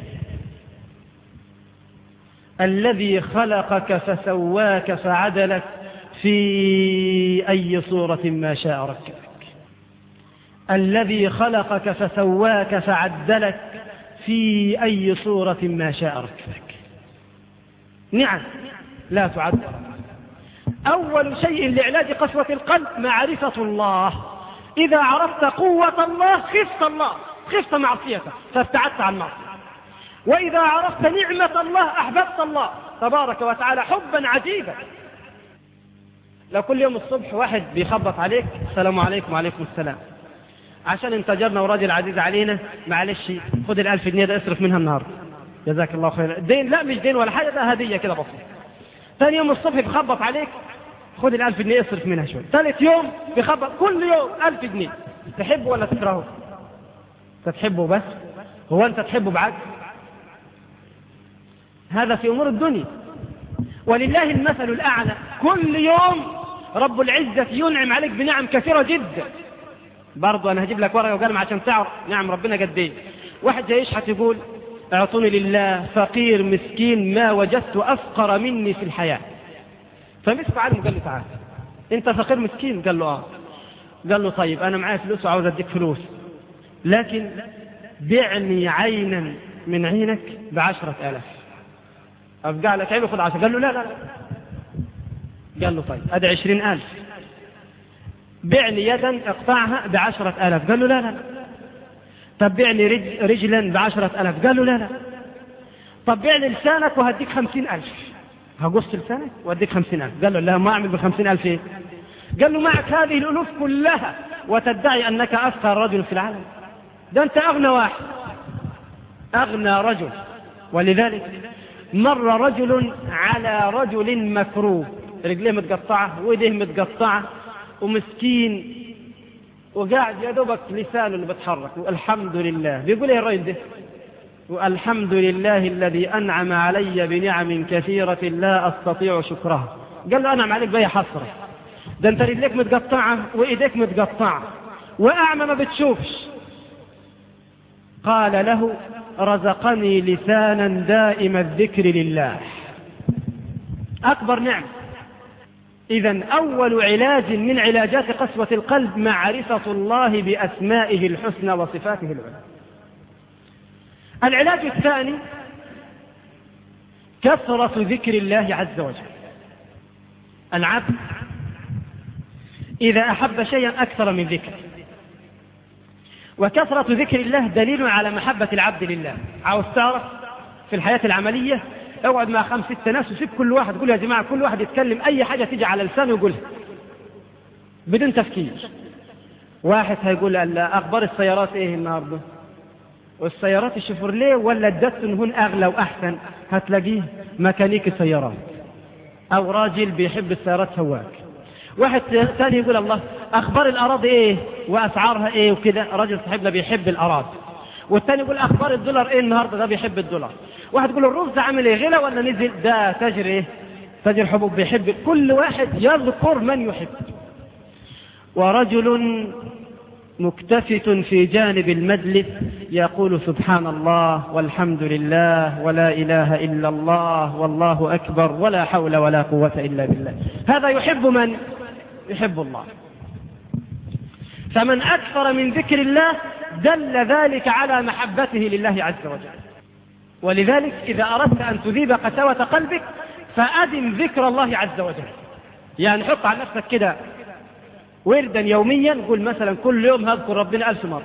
الذي خلقك فسواك فعدلك في أي صورة ما شاء ركبك. الذي خلقك فسواك فعدلك في أي صورة ما شاء ركبك. نعم لا تعد. أول شيء لعلاج قسوة القلب معرفة الله. إذا عرفت قوة الله خفت الله، خفت معصيته فابتعدت عن معصيته. وإذا عرفت نعمة الله أحببت الله تبارك وتعالى حبا عجيبا. لو كل يوم الصبح واحد بيخبط عليك السلام عليكم وعليكم السلام، عشان انتجرنا وراجل عزيز علينا، معلش خد الألف جنيه ده اصرف منها النهارده جزاك الله خير. دين؟ لا مش دين ولا حاجة، ده هدية كده بسيطة. ثاني يوم الصبح بيخبط عليك خد الألف جنيه اصرف منها شوي. ثالث يوم بخبر كل يوم ألف جنيه. تحبه ولا تكرهه؟ تحبه بس. هو أنت تحبه بعد؟ هذا في أمور الدنيا. ولله المثل الأعلى. كل يوم رب العزة ينعم عليك بنعم كثيرة جدا. برضو أنا هجيب لك ورقة وقلم عشان تعرف نعم ربنا قد ايه. واحد جاي يشحت يقول اعطوني لله فقير مسكين ما وجدت أفقر مني في الحياة. فمسك علم قال له تعال انت فقير مسكين؟ قال له اه. قال له طيب انا معايا فلوس وعاوز اديك فلوس، لكن بعني عينا من عينك بعشرة آلاف. افقع لك عين وخذ عشرة. قال له لا لا لا. قال له طيب ادي عشرين ألف. بعني يدا اقطعها بعشرة آلاف. قال له لا لا. طب بعني رج رجلا بعشرة آلاف. قال له لا لا. طب بعني لسانك وهديك خمسين ألف. هقص لسانك واديك خمسين ألف. قال له لا ما أعمل بخمسين ألف إيه؟ قال له معك هذه الألوف كلها وتدعي أنك أفقر رجل في العالم؟ ده أنت أغنى واحد، أغنى رجل. ولذلك مر رجل على رجل مكروب، رجليه متقطعة ويديه متقطعة ومسكين وقاعد يا دوبك لسانه اللي بتحرك. والحمد لله. بيقول ايه الرجل ده؟ والحمد لله الذي أنعم علي بنعم كثيرة لا أستطيع شكرها. قال له أنعم عليك بأي حسرة؟ ده أنت رجليك متقطعة وإيديك متقطعة وأعمى ما بتشوفش. قال له رزقني لسانا دائم الذكر لله. أكبر نعم. إذن أول علاج من علاجات قسوة القلب معرفة الله بأسمائه الحسنى وصفاته العلى. العلاج الثاني كثرة ذكر الله عز وجل. العبد إذا أحب شيئا أكثر من ذكر، وكثرة ذكر الله دليل على محبة العبد لله. عاوز تعرف في الحياة العملية؟ اقعد مع خمس ست ناس وسيب كل واحد قول يا جماعة كل واحد يتكلم أي حاجة تيجي على لسانه يقولها بدون تفكير. واحد هيقول أخبار السيارات إيه النهارده؟ والسيارات الشيفروليه ولا الداتسون هون أغلى وأحسن؟ هتلاقيه ميكانيكي سيارات أو راجل بيحب السيارات سواق. واحد ثاني يقول الله أخبار الأراضي إيه وأسعارها إيه وكده، راجل صاحبنا بيحب الأراضي. والثاني يقول أخبار الدولار إيه النهارده، ده بيحب الدولار. واحد يقول الرز عامل إيه غلا ولا نزل، ده تاجر إيه تاجر حبوب بيحب. كل واحد يذكر من يحب. ورجل مكتفت في جانب المجلس يقول سبحان الله والحمد لله ولا إله إلا الله والله أكبر ولا حول ولا قوة إلا بالله. هذا يحب من؟ يحب الله. فمن أكثر من ذكر الله دل ذلك على محبته لله عز وجل. ولذلك إذا أردت أن تذيب قساوة قلبك فأدم ذكر الله عز وجل. يعني حط على نفسك كده وردا يوميا، قل مثلا كل يوم هذكر ربنا ألف مرة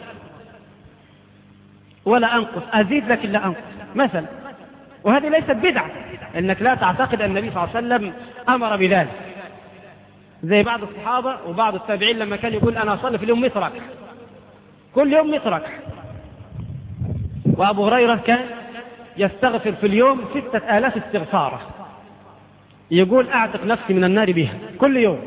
ولا أنقص، أزيد لكن لا أنقص مثلا. وهذه ليست بدعة، إنك لا تعتقد أن النبي صلى الله عليه وسلم أمر بذلك، زي بعض الصحابة وبعض التابعين لما كان يقول أنا أصلي في اليوم مئة ركعة، كل يوم مئة ركعة. وأبو هريرة كان يستغفر في اليوم ستة آلاف استغفارة، يقول أعتق نفسي من النار بها كل يوم.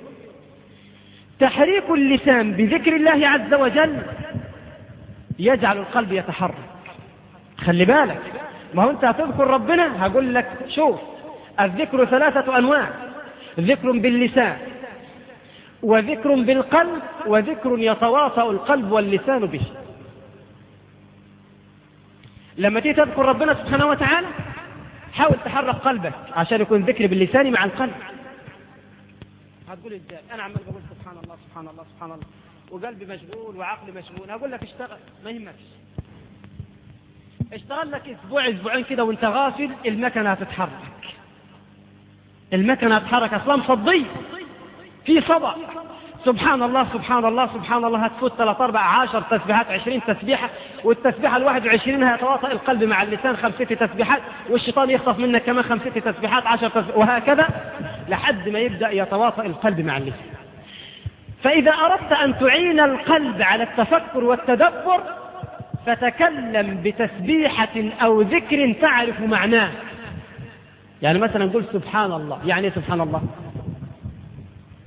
تحريك اللسان بذكر الله عز وجل يجعل القلب يتحرك. خلي بالك، ما هو أنت هتذكر ربنا هقول لك شوف الذكر ثلاثة أنواع: ذكر باللسان وذكر بالقلب وذكر يتواصل القلب واللسان به. لما تيجي تذكر ربنا سبحانه وتعالى حاول تحرك قلبك عشان يكون ذكر باللسان مع القلب. هتقول ازاي؟ انا عمال بقول سبحان الله سبحان الله سبحان الله وقلبي مشغول وعقلي مشغول. هقول لك اشتغل، ما يهمكش، اشتغل لك اسبوع اسبوعين كده وانت غافل، المكنه هتتحرك. المكنه هتتحرك اصلا مصدي في صدى. سبحان الله سبحان الله سبحان الله هتفوت ثلاث اربع عشر تسبيحات، عشرين تسبيحه، والتسبيحه الواحد وعشرين هيتواطأ القلب مع اللسان خمسة تسبيحات، والشيطان يخطف منك كمان خمسة تسبيحات، عشر تسبيحات، وهكذا لحد ما يبدأ يتواطأ القلب مع اللسان. فإذا أردت أن تعين القلب على التفكر والتدبر فتكلم بتسبيحة أو ذكر تعرف معناه. يعني مثلا نقول سبحان الله، يعني سبحان الله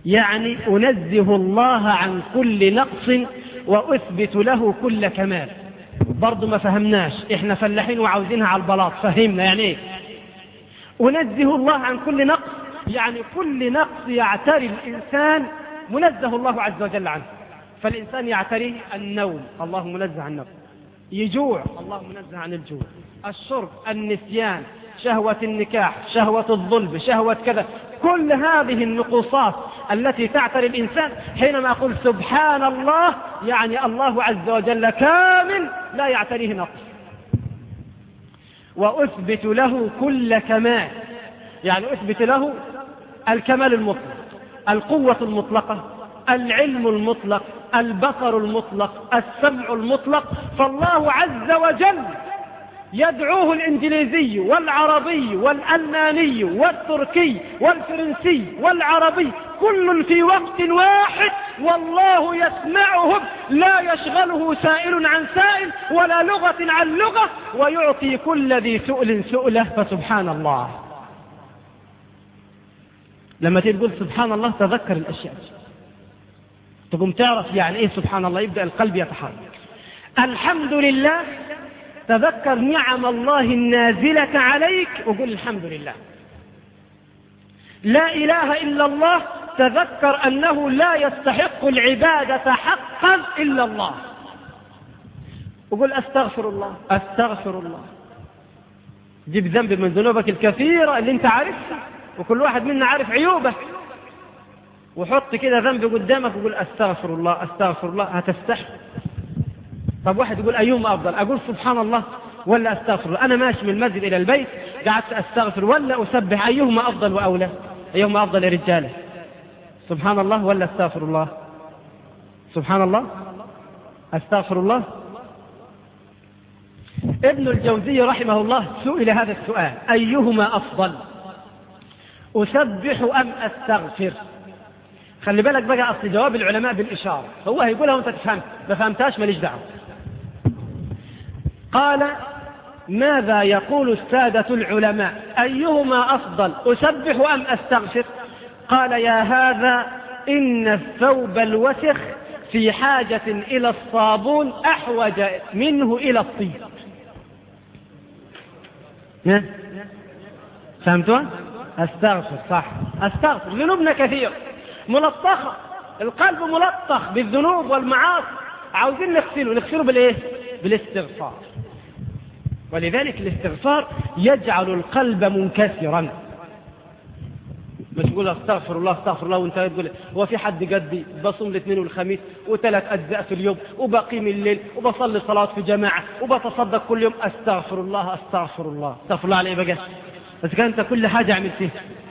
يعني أنزه الله عن كل نقص وأثبت له كل كمال. برضو ما فهمناش، إحنا فلاحين وعاوزينها على البلاط، فهمنا يعني إيه أنزه الله عن كل نقص؟ يعني كل نقص يعتري الإنسان منزه الله عز وجل عنه. فالإنسان يعتريه النوم، الله منزه عن النوم. يجوع، الله منزه عن الجوع. الشرب، النسيان، شهوة النكاح، شهوة الظلم، شهوة كذا، كل هذه النقوصات التي تعتري الإنسان حينما أقول سبحان الله يعني الله عز وجل كامل لا يعتريه نقص. وأثبت له كل كمال، يعني أثبت له الكمال المطلق، القوة المطلقة، العلم المطلق، البصر المطلق، السمع المطلق. فالله عز وجل يدعوه الإنجليزي والعربي والألماني والتركي والفرنسي والعربي كل في وقت واحد، والله يسمعهم لا يشغله سائل عن سائل ولا لغة عن لغة، ويعطي كل ذي سؤل سؤله. فسبحان الله. لما تقول سبحان الله تذكر الأشياء، تقوم تعرف يعني إيه سبحان الله، يبدأ القلب يتحرك. الحمد لله، تذكر نعم الله النازلة عليك وقل الحمد لله. لا إله إلا الله، تذكر أنه لا يستحق العبادة حقا إلا الله، وقل أستغفر الله أستغفر الله. جيب ذنب من ذنوبك الكثيرة اللي انت عارفها، وكل واحد منا عارف عيوبه، وحط كده ذنب قدامك وقل أستغفر الله أستغفر الله، هتستحي. طب واحد يقول أيهما أفضل، أقول سبحان الله ولا أستغفر الله؟ أنا ماشي من المسجد إلى البيت قعدت أستغفر ولا أسبح، أيهما أفضل وأولى؟ أيهما أفضل يا رجالة، سبحان الله ولا أستغفر الله؟ سبحان الله أستغفر الله. ابن الجوزي رحمه الله سئل هذا السؤال، أيهما أفضل، أسبح أم أستغفر؟ خلي بالك بقى، أصل جواب العلماء بالإشارة، هو هيقولها وانت تفهم، ما فهمتهاش ماليش دعوة. قال ماذا يقول السادة العلماء، أيهما أفضل، أسبح أم أستغفر؟ قال يا هذا إن الثوب الوسخ في حاجة إلى الصابون أحوج منه إلى الطيب. فهمتوا؟ أستغفر، صح، أستغفر. ذنوبنا كثير ملطخة، القلب ملطخ بالذنوب والمعاصي، عاوزين نغسله. نغسله بالإيه؟ بالاستغفار. ولذلك الاستغفار يجعل القلب منكسرا. مش تقول استغفر الله استغفر الله وانت تقول هو في حد قدي بصوم الاثنين والخميس وثلاث أجزاء في اليوم وبقيم الليل وبصلي صلاة في جماعة وبتصدق كل يوم، استغفر الله استغفر الله استغفر الله عليه بقى. بس كانت كل حاجة عملتها.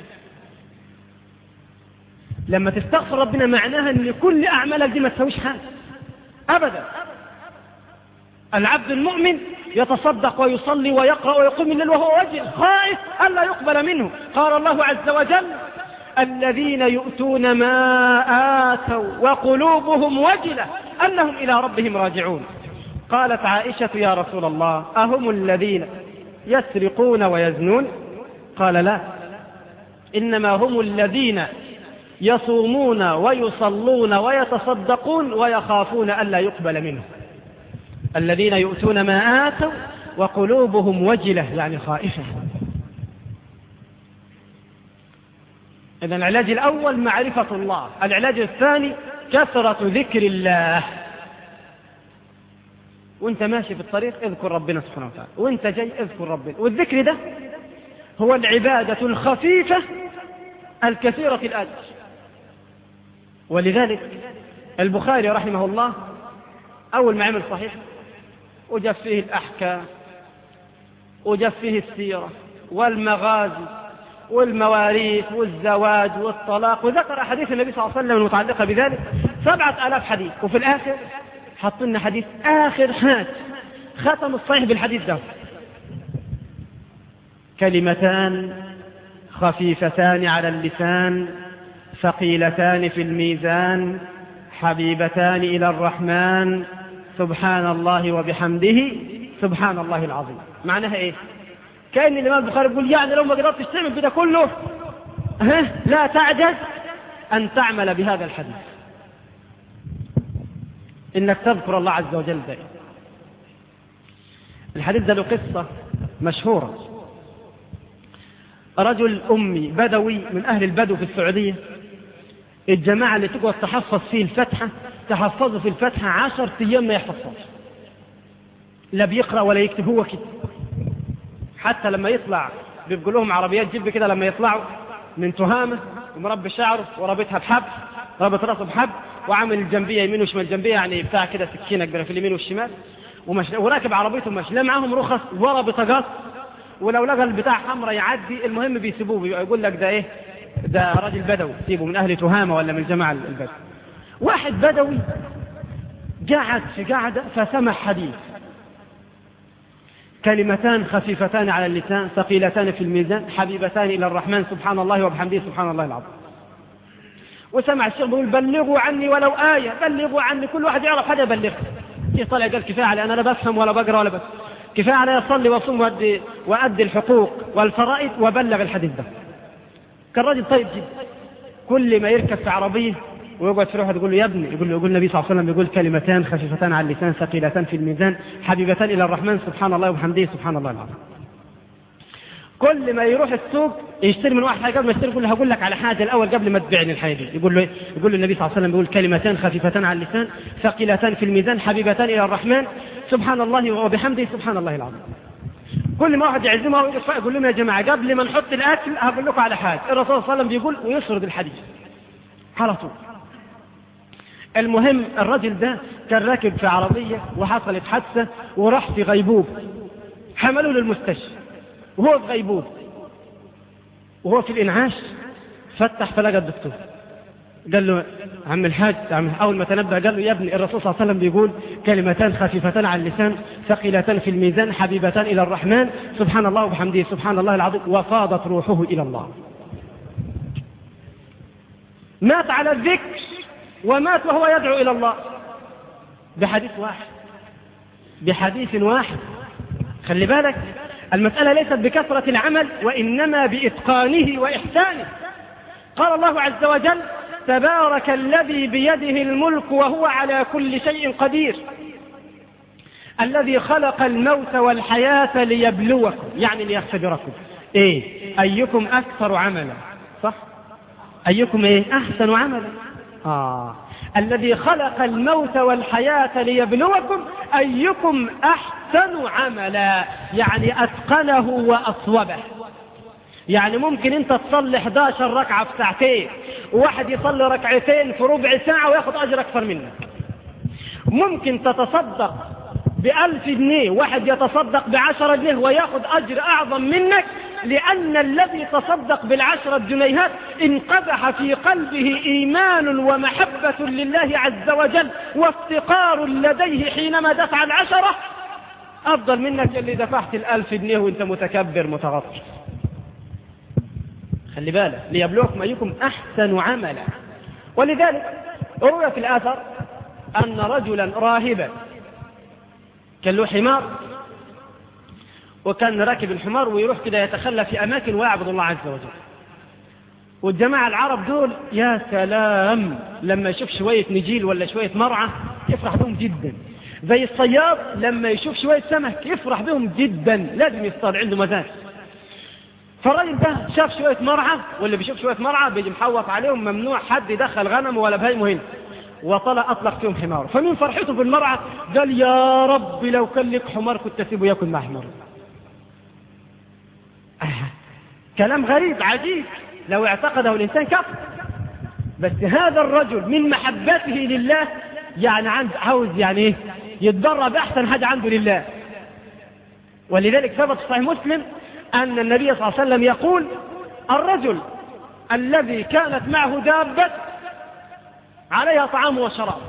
لما تستغفر ربنا معناها ان كل أعمالك دي ما تسويش حاجة أبدا. العبد المؤمن يتصدق ويصلي ويقرأ ويقوم الليل وهو وجل خائف ألا يقبل منه. قال الله عز وجل الذين يؤتون ما آتوا وقلوبهم وجلة أنهم إلى ربهم راجعون. قالت عائشة يا رسول الله أهم الذين يسرقون ويزنون؟ قال لا، إنما هم الذين يصومون ويصلون ويتصدقون ويخافون ألا يقبل منهم. الذين يؤتون ما آتوا وقلوبهم وجلة يعني خائفة. إذن العلاج الأول معرفة الله، العلاج الثاني كثرة ذكر الله. وانت ماشي في الطريق اذكر ربنا سبحانه وتعالى، وانت جاي اذكر ربنا. والذكر ده هو العبادة الخفيفة الكثيرة الأجر. ولذلك البخاري رحمه الله أول ما عمل صحيح وجاب فيه الأحكام وجاب فيه السيرة والمغازي والمواريث والزواج والطلاق، وذكر حديث النبي صلى الله عليه وسلم المتعلقة بذلك سبعة آلاف حديث. وفي الآخر حط لنا حديث آخر حاج ختم الصحيح بالحديث ده: كلمتان خفيفتان على اللسان ثقيلتان في الميزان حبيبتان إلى الرحمن سبحان الله وبحمده سبحان الله العظيم. معناها إيه؟ كأن الإمام البخاري يقول يعني لو ما قدرتش تعمل بده كله ها لا تعجز أن تعمل بهذا الحديث، إنك تذكر الله عز وجل دائما. الحديث ده له قصة مشهورة. رجل أمي بدوي من أهل البدو في السعودية، الجماعة اللي تقعد تحفظ فيه الفتحة تحفظه في الفتحة عشر أيام ما يحفظهاش، لا بيقرأ ولا يكتب، هو كده. حتى لما يطلع بيبقوا لهم عربيات جيب كده، لما يطلعوا من تهامة ومربي شعره ورابطها بحب، رابط راسه بحب، وعامل الجنبية يمين وشمال، جنبية يعني بتاع كده سكينة كبيرة في اليمين والشمال، ومش وراكب عربيته ماشي، لا معاهم رخص ولا بطاقات، ولو لقى البتاع حمرا يعدي، المهم بيسيبوه، يقول لك ده ايه، ده راجل بدوي، سيبه من اهل تهامة ولا من جماعة البدو. واحد بدوي قعد في قعدة فسمع حديث: كلمتان خفيفتان على اللسان ثقيلتان في الميزان حبيبتان إلى الرحمن سبحان الله وبحمده سبحان الله العظيم. وسمع الشيخ بيقول: بلغوا عني ولو آية، بلغوا عني، كل واحد يعرف حاجة يبلغ. يطلع قال: كفاية علي، أنا لا بفهم ولا بقرأ ولا بس، كفاية علي أصلي وأصوم وأدي, وأدي الحقوق والفرائض وأبلغ الحديث ده. كان راجل طيب جدا، كل ما يركب في عربية ويقعد في روحه تقول له: يا ابني، يقول له يقول النبي صلى الله عليه وسلم يقول: كلمتان خفيفتان على اللسان ثقيلتان في الميزان حبيبتان إلى الرحمن سبحان الله وبحمده سبحان الله العظيم. كل ما يروح السوق يشتري من واحد حاجه، قبل ما يشتري يقول له: هقول لك على حاجه الاول قبل ما تبيعني الحاجه دي. يقول له يقول له النبي صلى الله عليه وسلم يقول: كلمتان خفيفتان على اللسان ثقيلتان في الميزان حبيبتان الى الرحمن سبحان الله وبحمده سبحان الله العظيم. كل ما واحد يعزمه يقول لهم: يا جماعه قبل ما نحط الاكل هقول لكم على حاجه. الرسول صلى الله عليه وسلم بيقول ويسرد الحديث على طول. المهم الرجل ده كان راكب في عربيه وحصلت حادثه وراح في غيبوب، حملوه للمستشفى وهو في غيبوب، وهو في الإنعاش فتح فلقى الدكتور قال له: عم الحاج، عم أول ما تنبه قال له: يا ابني الرسول صلى الله عليه وسلم بيقول كلمتان خفيفتان على اللسان ثقيلتان في الميزان حبيبتان إلى الرحمن سبحان الله وبحمده سبحان الله العظيم. وفاضت روحه إلى الله، مات على الذكر ومات وهو يدعو إلى الله بحديث واحد، بحديث واحد. خلي بالك، المسألة ليست بكثرة العمل وإنما بإتقانه وإحسانه. قال الله عز وجل: تبارك الذي بيده الملك وهو على كل شيء قدير، الذي خلق الموت والحياة ليبلوكم، يعني ليختبركم إيه أيكم أكثر عملا، صح؟ أيكم إيه أحسن عملا. آه الذي خلق الموت والحياة ليبلوكم أيكم أحسن عملا، يعني أتقنه وأصوبه. يعني ممكن أنت تصلي إحدى عشرة ركعة في ساعتين، وواحد يصلي ركعتين في ربع ساعة ويأخذ أجر أكثر منك. ممكن تتصدق بألف جنيه، واحد يتصدق بعشرة جنيه ويأخذ أجر أعظم منك، لأن الذي تصدق بالعشرة جنيهات انقدح في قلبه إيمان ومحبة لله عز وجل وافتقار لديه حينما دفع العشرة، أفضل منك اللي دفعت الألف جنيه وانت متكبر متغطر. خلي بالك، ليبلوكم أيكم أحسن عملا. ولذلك روى في الآثر أن رجلا راهبا كان له حمار، وكان راكب الحمار ويروح كده يتخلى في أماكن ويعبد الله عز وجل. والجماعة العرب دول يا سلام، لما يشوف شوية نجيل ولا شوية مرعى يفرح بهم جدا، زي الصياد لما يشوف شوية سمك يفرح بهم جدا، لازم يصطاد، عنده مزاج. فالراجل ده شاف شوية مرعى، واللي بيشوف شوية مرعى بيجي محوط عليهم، ممنوع حد يدخل غنم ولا بهيمه هنا، وطلع أطلق فيهم حمار. فمن فرحته بالمرعى قال: يا رب لو كان لك حمار كنت أسيبه يأكل مع حمار. آه. كلام غريب عجيب لو اعتقده الإنسان كفر، بس هذا الرجل من محبته لله يعني عند عاوز يعني ايه يتدرب أحسن حاجة عنده لله. ولذلك ثبت في صحيح مسلم أن النبي صلى الله عليه وسلم يقول: الرجل الذي كانت معه دابة عليها طعام وشراب،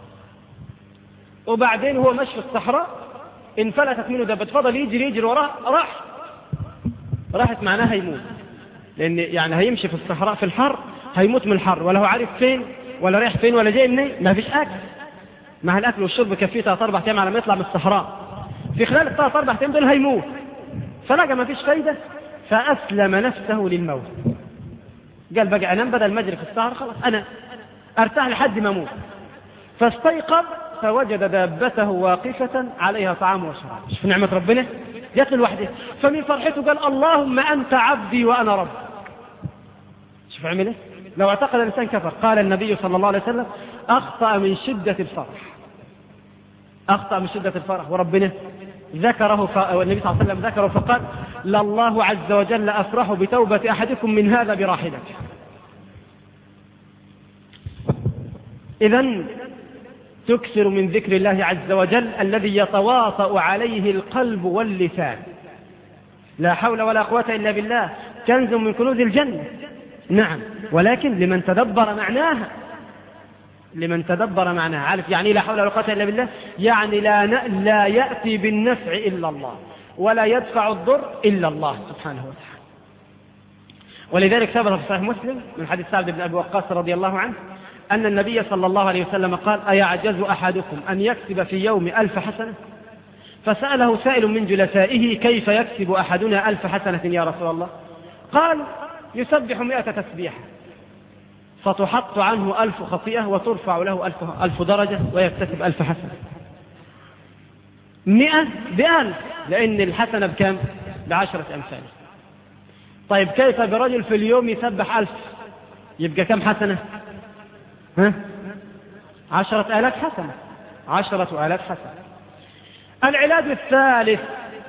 وبعدين هو مشي في الصحراء انفلتت منه دابة، فضل يجري يجري وراه، راح راحت معناها يموت، لأن يعني هيمشي في الصحراء في الحر هيموت من الحر، ولا هو عارف فين ولا رايح فين ولا جاي منين، ما فيش أكل، مع الأكل والشرب كفيه ثلاث أربع أيام على ما يطلع من الصحراء، في خلال الثلاث أربع أيام دول هيموت. فلقى ما فيش فايدة فأسلم نفسه للموت. قال بقى أنام بدل ما أجري في السهر، خلاص أنا أرتاح لحد ما أموت. فاستيقظ فوجد دابته واقفة عليها طعام وشراب. شوف نعمة ربنا جات له لوحده، فمن فرحته قال اللهم أنت عبدي وأنا رب. شوف عمل ايه؟ لو اعتقد الإنسان كفر. قال النبي صلى الله عليه وسلم أخطأ من شدة الفرح، أخطأ من شدة الفرح، وربنا ذكره ف... والنبي صلى الله عليه وسلم ذكره فقال لله عز وجل أفرح بتوبة أحدكم من هذا براحلته. إذن تكثر من ذكر الله عز وجل الذي يتواطأ عليه القلب واللسان. لا حول ولا قوة إلا بالله، كنز من كنوز الجنة. نعم، ولكن لمن تدبر معناها، لمن تدبر معناها. عارف يعني لا حول ولا قوة إلا بالله؟ يعني لا, ن... لا يأتي بالنفع إلا الله، ولا يدفع الضر إلا الله سبحانه وتعالى. ولذلك ثبت في صحيح مسلم من حديث سعد بن أبي وقاص رضي الله عنه أن النبي صلى الله عليه وسلم قال أيعجز أحدكم أن يكسب في يوم ألف حسنة؟ فسأله سائل من جلسائه كيف يكسب أحدنا ألف حسنة يا رسول الله؟ قال يسبح مئة تسبيحة فتحط عنه ألف خطيئة وترفع له ألف, ألف درجة ويكتسب ألف حسنة. مئة بألف، لأن الحسنة بكم؟ بعشرة أمثال. طيب كيف برجل في اليوم يسبح ألف؟ يبقى كم حسنة؟ ها؟ عشرة آلاف حسنة، عشرة آلاف حسنة. العلاج الثالث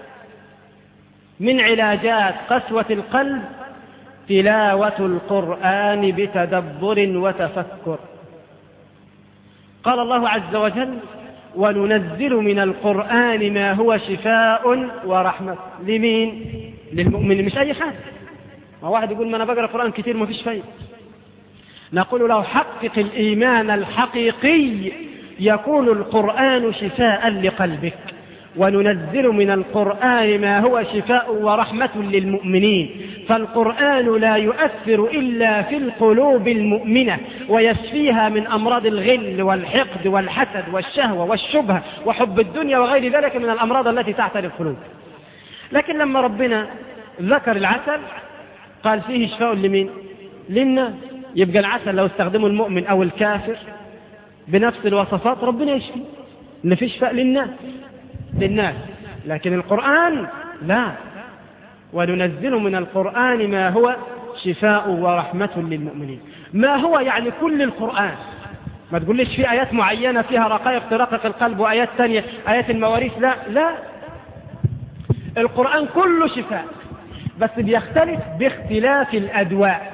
من علاجات قسوة القلب تلاوة القرآن بتدبر وتفكر. قال الله عز وجل وننزل من القرآن ما هو شفاء ورحمة. لمين؟ للمؤمن، مش أي حد. ما واحد يقول ما أنا بقرأ القرآن كتير ما فيش فايدة. نقول له حقق الإيمان الحقيقي يكون القرآن شفاء لقلبك. وننزل من القرآن ما هو شفاء ورحمة للمؤمنين. فالقرآن لا يؤثر إلا في القلوب المؤمنة ويشفيها من أمراض الغل والحقد والحسد والشهوة والشبهة وحب الدنيا وغير ذلك من الأمراض التي تعتري القلوب. لكن لما ربنا ذكر العسل قال فيه شفاء لمين؟ للناس. يبقى العسل لو استخدمه المؤمن أو الكافر بنفس الوصفات ربنا يشفي، إن فيه شفاء للناس للناس. لكن القرآن لا. وننزل من القرآن ما هو شفاء ورحمة للمؤمنين. ما هو يعني كل القرآن. ما تقوليش في آيات معينة فيها رقائق ترقق القلب وآيات ثانية آيات المواريث، لا لا، القرآن كله شفاء، بس بيختلف باختلاف الأدواء.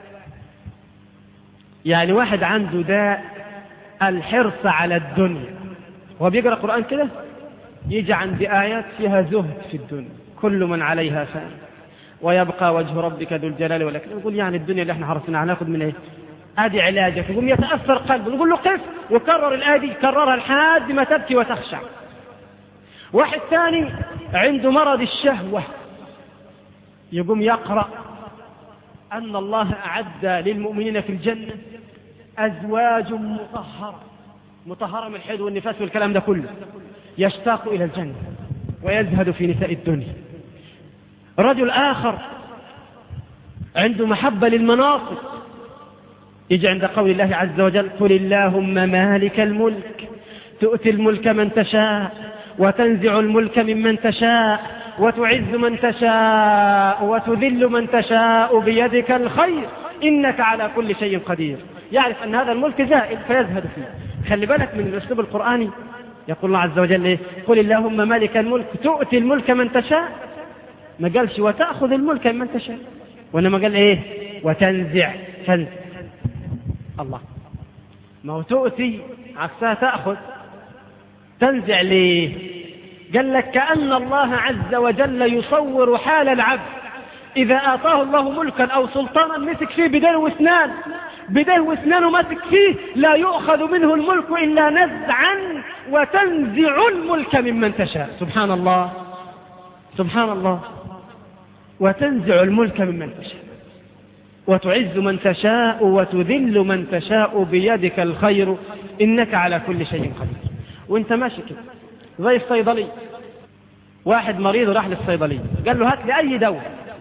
يعني واحد عنده داء الحرص على الدنيا وبيقرأ قرآن كده يجي عند آيات فيها زهد في الدنيا، كل من عليها فان ويبقى وجه ربك ذو الجلال والإكرام. نقول يعني الدنيا اللي احنا حرصنا هناخد من ايه؟ ادي علاجك. يقوم يتأثر قلبه، نقول له قف وكرر الآية دي، كررها لحد ما تبكي وتخشع. واحد ثاني عنده مرض الشهوة يقوم يقرأ أن الله أعد للمؤمنين في الجنة أزواج مطهرة، مطهرة من الحيض والنفاس والكلام ده كله، يشتاق إلى الجنة ويزهد في نساء الدنيا. رجل آخر عنده محبة للمناصب يجي عند قول الله عز وجل قل اللهم مالك الملك تؤتي الملك من تشاء وتنزع الملك ممن تشاء وتعز من تشاء وتذل من تشاء بيدك الخير إنك على كل شيء قدير. يعرف أن هذا الملك زائل فيزهد فيه. خلي بالك من الأسلوب القرآني. يقول الله عز وجل إيه؟ قل اللهم مالك الملك تؤتي الملك من تشاء، ما قالش وتأخذ الملك من تشاء، وإنما قال إيه؟ وتنزع. تنزع الله، ما هو تؤتي عكسها تأخذ. تنزع ليه؟ قال لك كأن الله عز وجل يصور حال العبد إذا آتاه الله ملكا أو سلطانا مسك فيه بدين واسنان، بدين واسنان ومسك فيه لا يؤخذ منه الملك إلا نزعا وتنزع الملك ممن تشاء. سبحان الله سبحان الله. وتنزع الملك ممن تشاء وتعز من تشاء وتذل من تشاء بيدك الخير إنك على كل شيء قدير. وانت ماشي كده زي الصيدلي، واحد مريض راح للصيدلي قال له هات لي أي دواء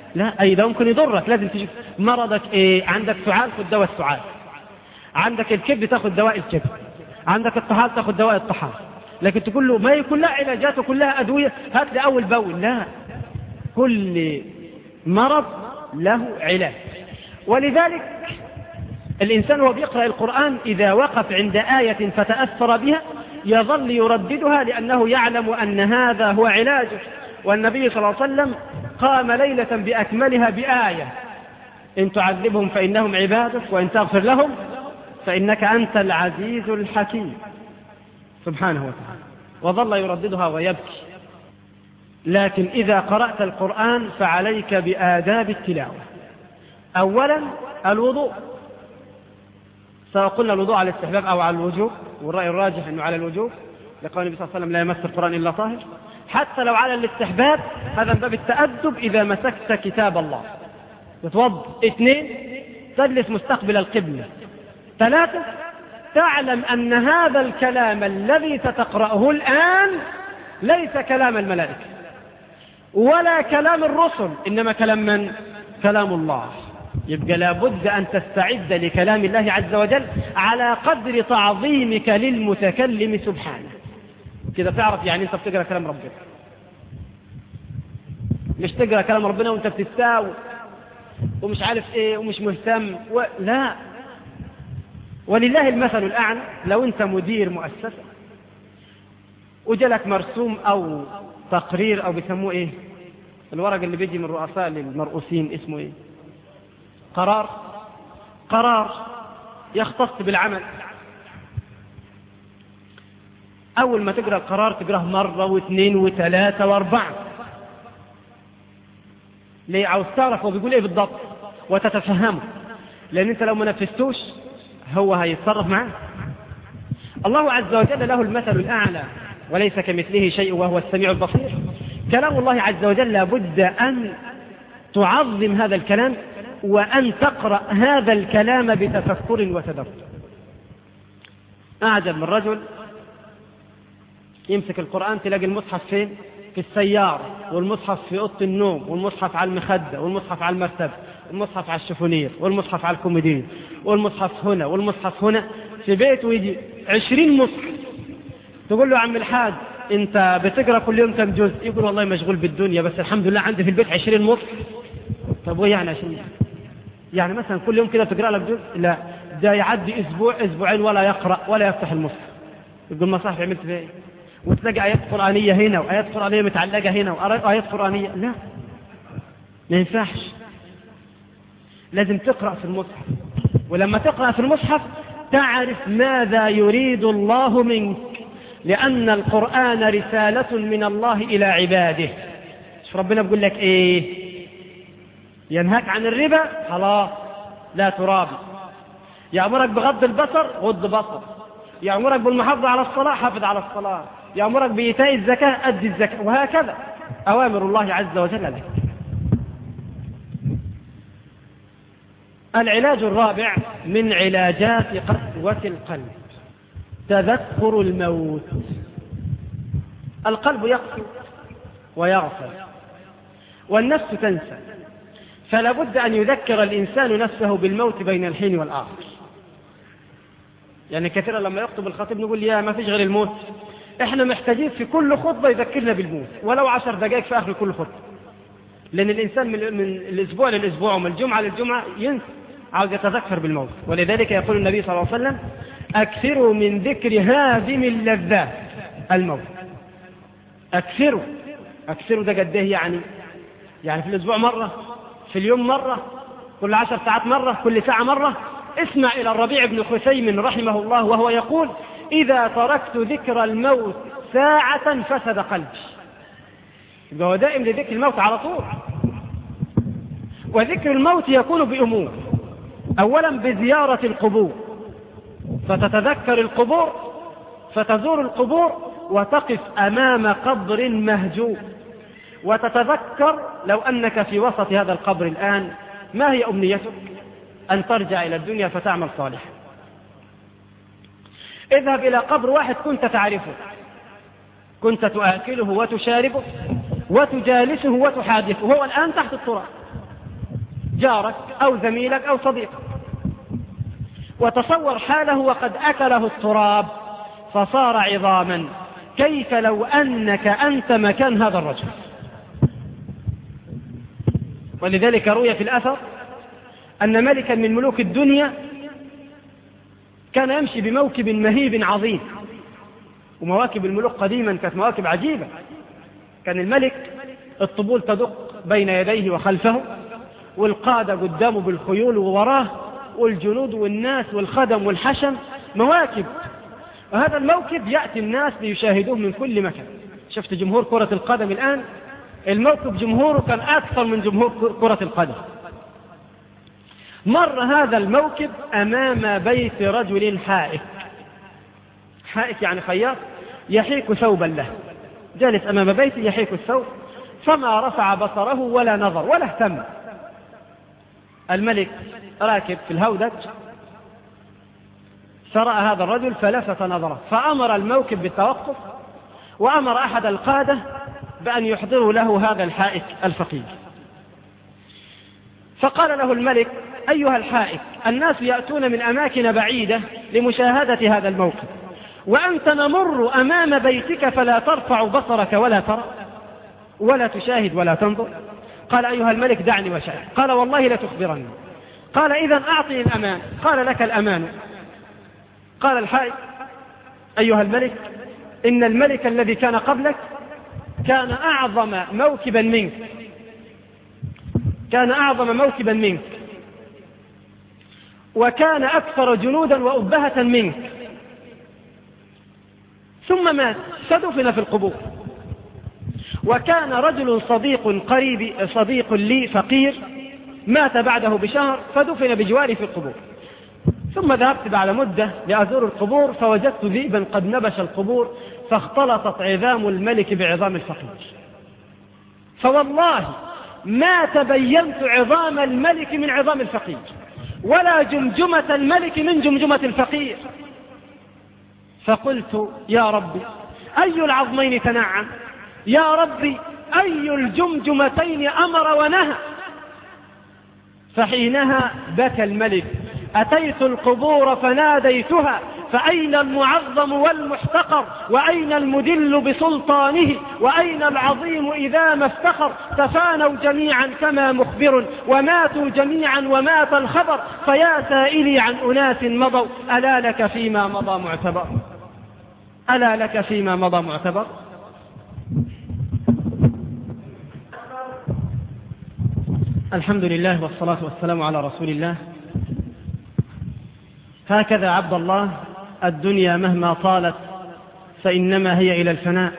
لا، أي ده ممكن يضرك. لازم تشوف مرضك إيه. عندك سعال، خد دواء السعال. عندك الكبد، تاخد دواء الكبد. عندك الطحال، تاخد دواء الطحال. لكن تقول له ما يكون لها علاجات وكلها أدوية، هات لي أول بول. لا، كل مرض له علاج. ولذلك الإنسان وهو بيقرأ القرآن إذا وقف عند آية فتأثر بها يظل يرددها، لأنه يعلم أن هذا هو علاجه. والنبي صلى الله عليه وسلم قام ليلة بأكملها بآية: إن تعذبهم فإنهم عبادك وإن تغفر لهم فإنك أنت العزيز الحكيم سبحانه وتعالى. وظل يرددها ويبكي. لكن إذا قرأت القرآن فعليك بآداب التلاوة. أولا الوضوء، سواء قلنا الوضوء على الاستحباب أو على الوجوب، والرأي الراجح أنه على الوجوب لقول النبي صلى الله عليه وسلم لا يمس القرآن إلا طاهر. حتى لو على الاستحباب هذا من باب التأدب إذا مسكت كتاب الله. تتوضأ. اثنين، تجلس مستقبل القبلة. ثلاثة، تعلم أن هذا الكلام الذي ستقرأه الآن ليس كلام الملائكة ولا كلام الرسل، إنما كلام من؟ كلام الله. يبقى لابد أن تستعد لكلام الله عز وجل على قدر تعظيمك للمتكلم سبحانه. كده تعرف يعني أنت بتقرأ كلام ربنا، مش تقرأ كلام ربنا وأنت بتستاوي ومش عارف إيه ومش مهتم و... لا. ولله المثل الأعلى. لو أنت مدير مؤسسة وجلك مرسوم أو تقرير أو بيسموه إيه الورق اللي بيجي من رؤساء للمرؤوسين، اسمه إيه؟ قرار. قرار يختص بالعمل. أول ما تقرأ القرار تقرأه مرة واثنين وثلاثة واربعة. ليه؟ عاوز تعرف هو بيقول إيه بالضبط وتتفهمه، لأن أنت لو ما نفذتوش هو هيتصرف معاه. الله عز وجل له المثل الأعلى وليس كمثله شيء وهو السميع البصير. كلام الله عز وجل لابد أن تعظم هذا الكلام وأن تقرأ هذا الكلام بتفكر وتدبر. أعجب من رجل يمسك القرآن تلاقي المصحف فين؟ في السيارة، والمصحف في أوضة النوم، والمصحف على المخدة، والمصحف على المرتبة، والمصحف على الشفونير، والمصحف على الكوميدين، والمصحف هنا والمصحف هنا في بيت، ويجي عشرين مصحف. تقول له يا عم الحاج انت بتقرأ كل يوم كم جزء؟ يقول والله مشغول بالدنيا بس الحمد لله عندي في البيت عشرين مصحف. طب وإيه يعني عشرين؟ يعني مثلا كل يوم كده تقرأ لك جزء؟ لا، ده يعدي أسبوع أسبوعين ولا يقرأ ولا يفتح المصحف. يقول مصحف عملت فيه إيه؟ وتلاقي آيات قرآنية هنا وآيات قرآنية متعلقة هنا وآيات قرآنية. لا، ما ينفعش. لازم تقرأ في المصحف، ولما تقرأ في المصحف تعرف ماذا يريد الله منك، لأن القرآن رسالة من الله إلى عباده. شوف ربنا بيقول لك إيه؟ ينهاك عن الربا، خلاص لا ترابي. يأمرك بغض البصر، غض بصر. يأمرك بالمحافظة على الصلاة، حافظ على الصلاة. يأمرك بإيتاء الزكاة، أدي الزكاة. وهكذا أوامر الله عز وجل لك. العلاج الرابع من علاجات قسوة القلب تذكر الموت. القلب يقسو ويغفل والنفس تنسى، فلا بد أن يذكر الإنسان نفسه بالموت بين الحين والآخر. يعني كثيرا لما يخطب الخطيب نقول يا ما فيش غير الموت. احنا محتاجين في كل خطبة يذكرنا بالموت ولو عشر دقائق في آخر كل خطبة، لأن الإنسان من الأسبوع للأسبوع ومن الجمعة للجمعة ينسى، عاوز يتذكر بالموت. ولذلك يقول النبي صلى الله عليه وسلم أكثروا من ذكر هادم اللذات الموت. أكثروا. أكثروا ده قد ايه يعني؟ يعني في الأسبوع مرة، في اليوم مرة، كل عشر ساعات مرة، كل ساعة مرة. اسمع إلى الربيع بن خثيم رحمه الله وهو يقول إذا تركت ذكر الموت ساعة فسد قلبي. يبقى هو دائم لذكر الموت على طول. وذكر الموت يكون بأمور. أولا بزيارة القبور، فتتذكر القبور، فتزور القبور وتقف أمام قبر مهجور وتتذكر لو أنك في وسط هذا القبر الآن ما هي أمنيتك؟ أن ترجع إلى الدنيا فتعمل صالحا. اذهب إلى قبر واحد كنت تعرفه، كنت تؤكله وتشاربه وتجالسه وتحادثه، هو الآن تحت التراب. جارك أو زميلك أو صديقك، وتصور حاله وقد أكله التراب فصار عظاما، كيف لو أنك أنت مكان هذا الرجل؟ ولذلك روي في الأثر أن ملكا من ملوك الدنيا كان يمشي بموكب مهيب عظيم، ومواكب الملوك قديما كانت مواكب عجيبة. كان الملك الطبول تدق بين يديه وخلفه، والقادة قدامه بالخيول ووراه، والجنود والناس والخدم والحشم، مواكب. وهذا الموكب يأتي الناس ليشاهدوه من كل مكان. شفت جمهور كرة القدم الآن، الموكب جمهوره كان أكثر من جمهور كرة القدم. مر هذا الموكب أمام بيت رجل حائك، حائك يعني خياط، يحيك ثوبا له، جالس أمام بيته يحيك الثوب، فما رفع بصره ولا نظر ولا اهتم. الملك راكب في الهودج فرأى هذا الرجل فلفت نظره، فأمر الموكب بالتوقف، وأمر أحد القادة بأن يحضروا له هذا الحائك الفقير. فقال له الملك: أيها الحائك، الناس يأتون من أماكن بعيدة لمشاهدة هذا الموكب، وأنت نمر أمام بيتك فلا ترفع بصرك ولا ترى ولا تشاهد ولا تنظر. قال: أيها الملك دعني وشاهد. قال: والله لا تخبرني. قال: إذن أعطني الأمان. قال: لك الأمان. قال الحائك: أيها الملك، إن الملك الذي كان قبلك كان أعظم موكبا منك، كان أعظم موكبا منك، وكان أكثر جنودا وأبهة منك، ثم مات فدفن في القبور. وكان رجل صديق قريب صديق لي فقير مات بعده بشهر فدفن بجواري في القبور. ثم ذهبت بعد مدة لأزور القبور فوجدت ذئبا قد نبش القبور، فاختلطت عظام الملك بعظام الفقير، فوالله ما تبينت عظام الملك من عظام الفقير، ولا جمجمة الملك من جمجمة الفقير. فقلت: يا ربي، أي العظمين تنعم؟ يا ربي، أي الجمجمتين أمر ونهى؟ فحينها بكى الملك: أتيت القبور فناديتها، فأين المعظم والمحتقر؟ وأين المدل بسلطانه؟ وأين العظيم إذا ما افتخر؟ تفانوا جميعا كما مخبر، وماتوا جميعا ومات الخبر، فيا سائلي عن أناس مضوا، ألا لك فيما مضى معتبر؟ ألا لك فيما مضى معتبر؟ الحمد لله والصلاة والسلام على رسول الله. هكذا عبد الله، الدنيا مهما طالت فإنما هي إلى الفناء،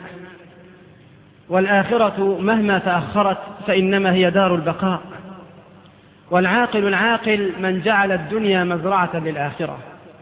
والآخرة مهما تأخرت فإنما هي دار البقاء، والعاقل العاقل من جعل الدنيا مزرعة للآخرة.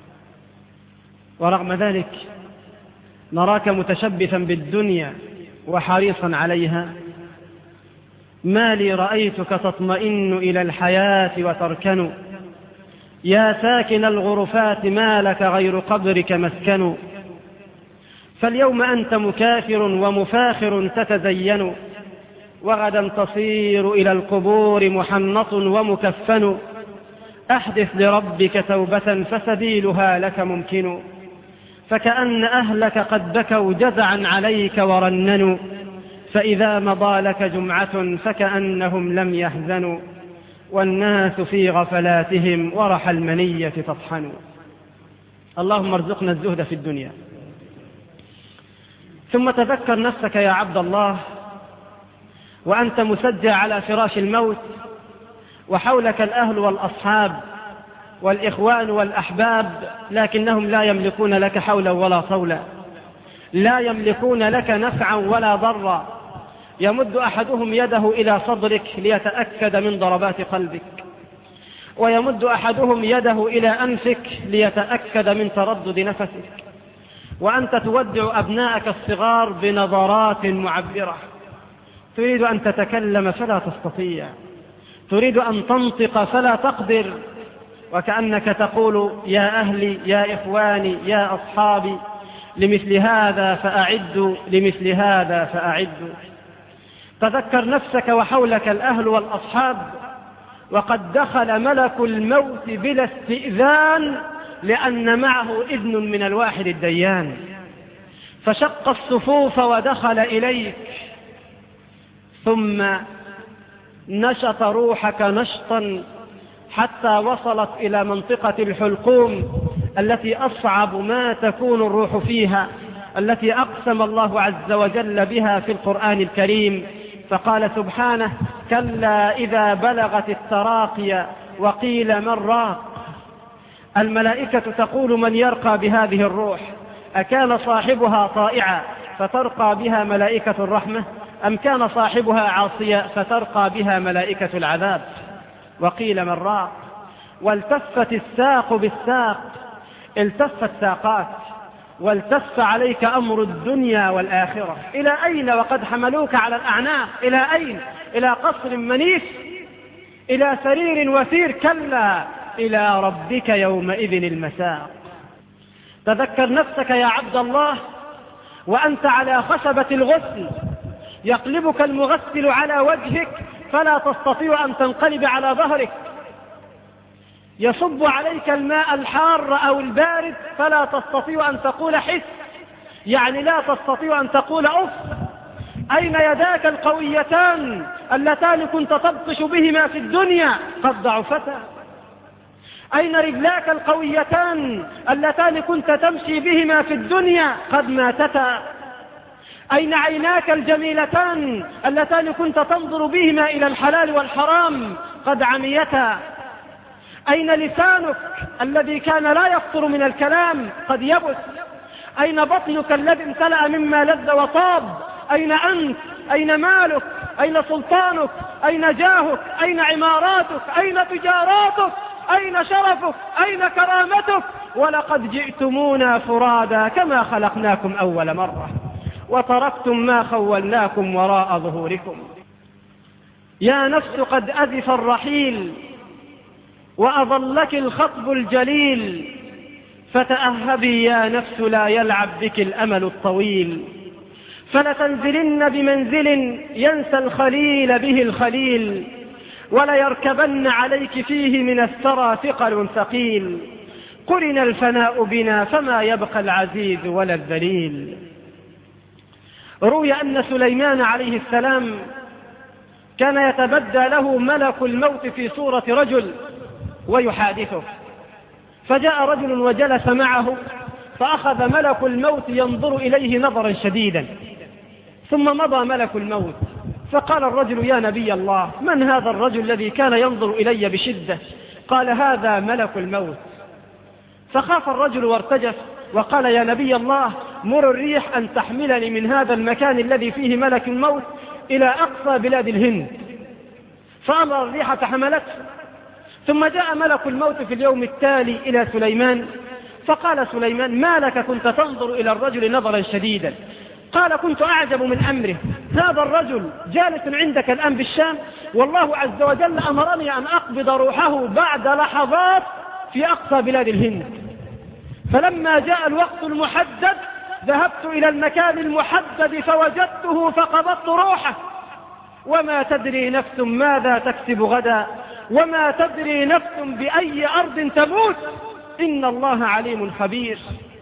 ورغم ذلك نراك متشبثا بالدنيا وحريصا عليها. ما لي رأيتك تطمئن إلى الحياة وتركن، يا ساكن الغرفات ما لك غير قبرك مسكن. فاليوم أنت مكافر ومفاخر تتزين، وغدا تصير إلى القبور محنط ومكفن. أحدث لربك توبة فسبيلها لك ممكن، فكأن أهلك قد بكوا جزعا عليك ورننوا، فإذا مضى لك جمعة فكأنهم لم يحزنوا، والناس في غفلاتهم ورح المنية تطحن. اللهم ارزقنا الزهد في الدنيا. ثم تذكر نفسك يا عبد الله وأنت مسجى على فراش الموت، وحولك الأهل والأصحاب والإخوان والأحباب، لكنهم لا يملكون لك حولا ولا طولا، لا يملكون لك نفعا ولا ضرا. يمد أحدهم يده إلى صدرك ليتأكد من ضربات قلبك، ويمد أحدهم يده إلى أنفك ليتأكد من تردد نفسك، وأنت تودع أبناءك الصغار بنظرات معبرة. تريد أن تتكلم فلا تستطيع، تريد أن تنطق فلا تقدر، وكأنك تقول: يا أهلي، يا إخواني، يا أصحابي، لمثل هذا فأعدوا، لمثل هذا فأعدوا. تذكر نفسك وحولك الأهل والأصحاب، وقد دخل ملك الموت بلا استئذان لأن معه إذن من الواحد الديان، فشق الصفوف ودخل إليك، ثم نشط روحك نشطا حتى وصلت إلى منطقة الحلقوم التي أصعب ما تكون الروح فيها، التي أقسم الله عز وجل بها في القرآن الكريم، فقال سبحانه: كلا إذا بلغت التراقي وقيل من راق. الملائكة تقول: من يرقى بهذه الروح؟ أكان صاحبها طائعا فترقى بها ملائكة الرحمة، أم كان صاحبها عاصيا فترقى بها ملائكة العذاب؟ وقيل من راق. والتفت الساق بالساق، التفت ساقات، والتف عليك أمر الدنيا والآخرة. إلى أين وقد حملوك على الأعناق؟ إلى أين؟ إلى قصر منيف؟ إلى سرير وثير؟ كلا، إلى ربك يومئذ المساق. تذكر نفسك يا عبد الله وأنت على خشبة الغسل، يقلبك المغسل على وجهك فلا تستطيع أن تنقلب على ظهرك، يصب عليك الماء الحار أو البارد فلا تستطيع أن تقول حس، يعني لا تستطيع أن تقول أف. أين يداك القويتان اللتان كنت تبطش بهما في الدنيا؟ قد ضعفتا. أين رجلاك القويتان اللتان كنت تمشي بهما في الدنيا؟ قد ماتتا. أين عيناك الجميلتان اللتان كنت تنظر بهما إلى الحلال والحرام؟ قد عميتا. أين لسانك الذي كان لا يفطر من الكلام؟ قد يبس. أين بطنك الذي امتلأ مما لذ وطاب؟ أين أنت؟ أين مالك؟ أين سلطانك؟ أين جاهك؟ أين عماراتك؟ أين تجاراتك؟ أين شرفك؟ أين كرامتك؟ ولقد جئتمونا فرادا كما خلقناكم أول مرة وتركتم ما خولناكم وراء ظهوركم. يا نفس قد أزف الرحيل وأظلك الخطب الجليل، فتأهبي يا نفس لا يلعب بك الأمل الطويل، فلتنزلن بمنزل ينسى الخليل به الخليل، وليركبن عليك فيه من الثرى ثقل ثقيل، قرن الفناء بنا فما يبقى العزيز ولا الذليل. روي أن سليمان عليه السلام كان يتبدى له ملك الموت في صورة رجل ويحادثه، فجاء رجل وجلس معه، فأخذ ملك الموت ينظر إليه نظرا شديدا، ثم مضى ملك الموت، فقال الرجل: يا نبي الله، من هذا الرجل الذي كان ينظر إلي بشدة؟ قال: هذا ملك الموت. فخاف الرجل وارتجف وقال: يا نبي الله، مر الريح أن تحملني من هذا المكان الذي فيه ملك الموت إلى أقصى بلاد الهند. فأمر الريح فحملته. ثم جاء ملك الموت في اليوم التالي إلى سليمان، فقال سليمان: ما لك كنت تنظر إلى الرجل نظرا شديدا؟ قال: كنت أعجب من أمره، هذا الرجل جالس عندك الآن بالشام، والله عز وجل أمرني أن أقبض روحه بعد لحظات في أقصى بلاد الهند. فلما جاء الوقت المحدد ذهبت إلى المكان المحدد فوجدته فقبضت روحه. وما تدري نفس ماذا تكسب غدا، وما تدري نفس بأي أرض تموت، إن الله عليم خبير.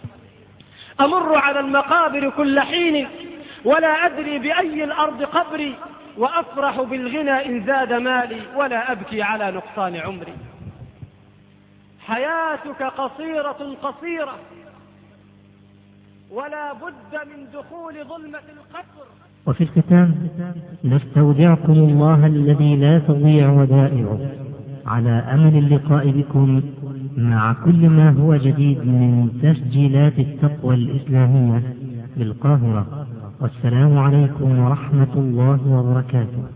أمر على المقابر كل حين ولا أدري بأي الأرض قبري، وأفرح بالغنى إن زاد مالي ولا أبكي على نقصان عمري. حياتك قصيرة قصيرة، ولا بد من دخول ظلمة القبر. وفي الختام نستودعكم الله الذي لا تضيع ودائعه، على أمل اللقاء بكم مع كل ما هو جديد من تسجيلات التقوى الإسلامية بالقاهرة. والسلام عليكم ورحمة الله وبركاته.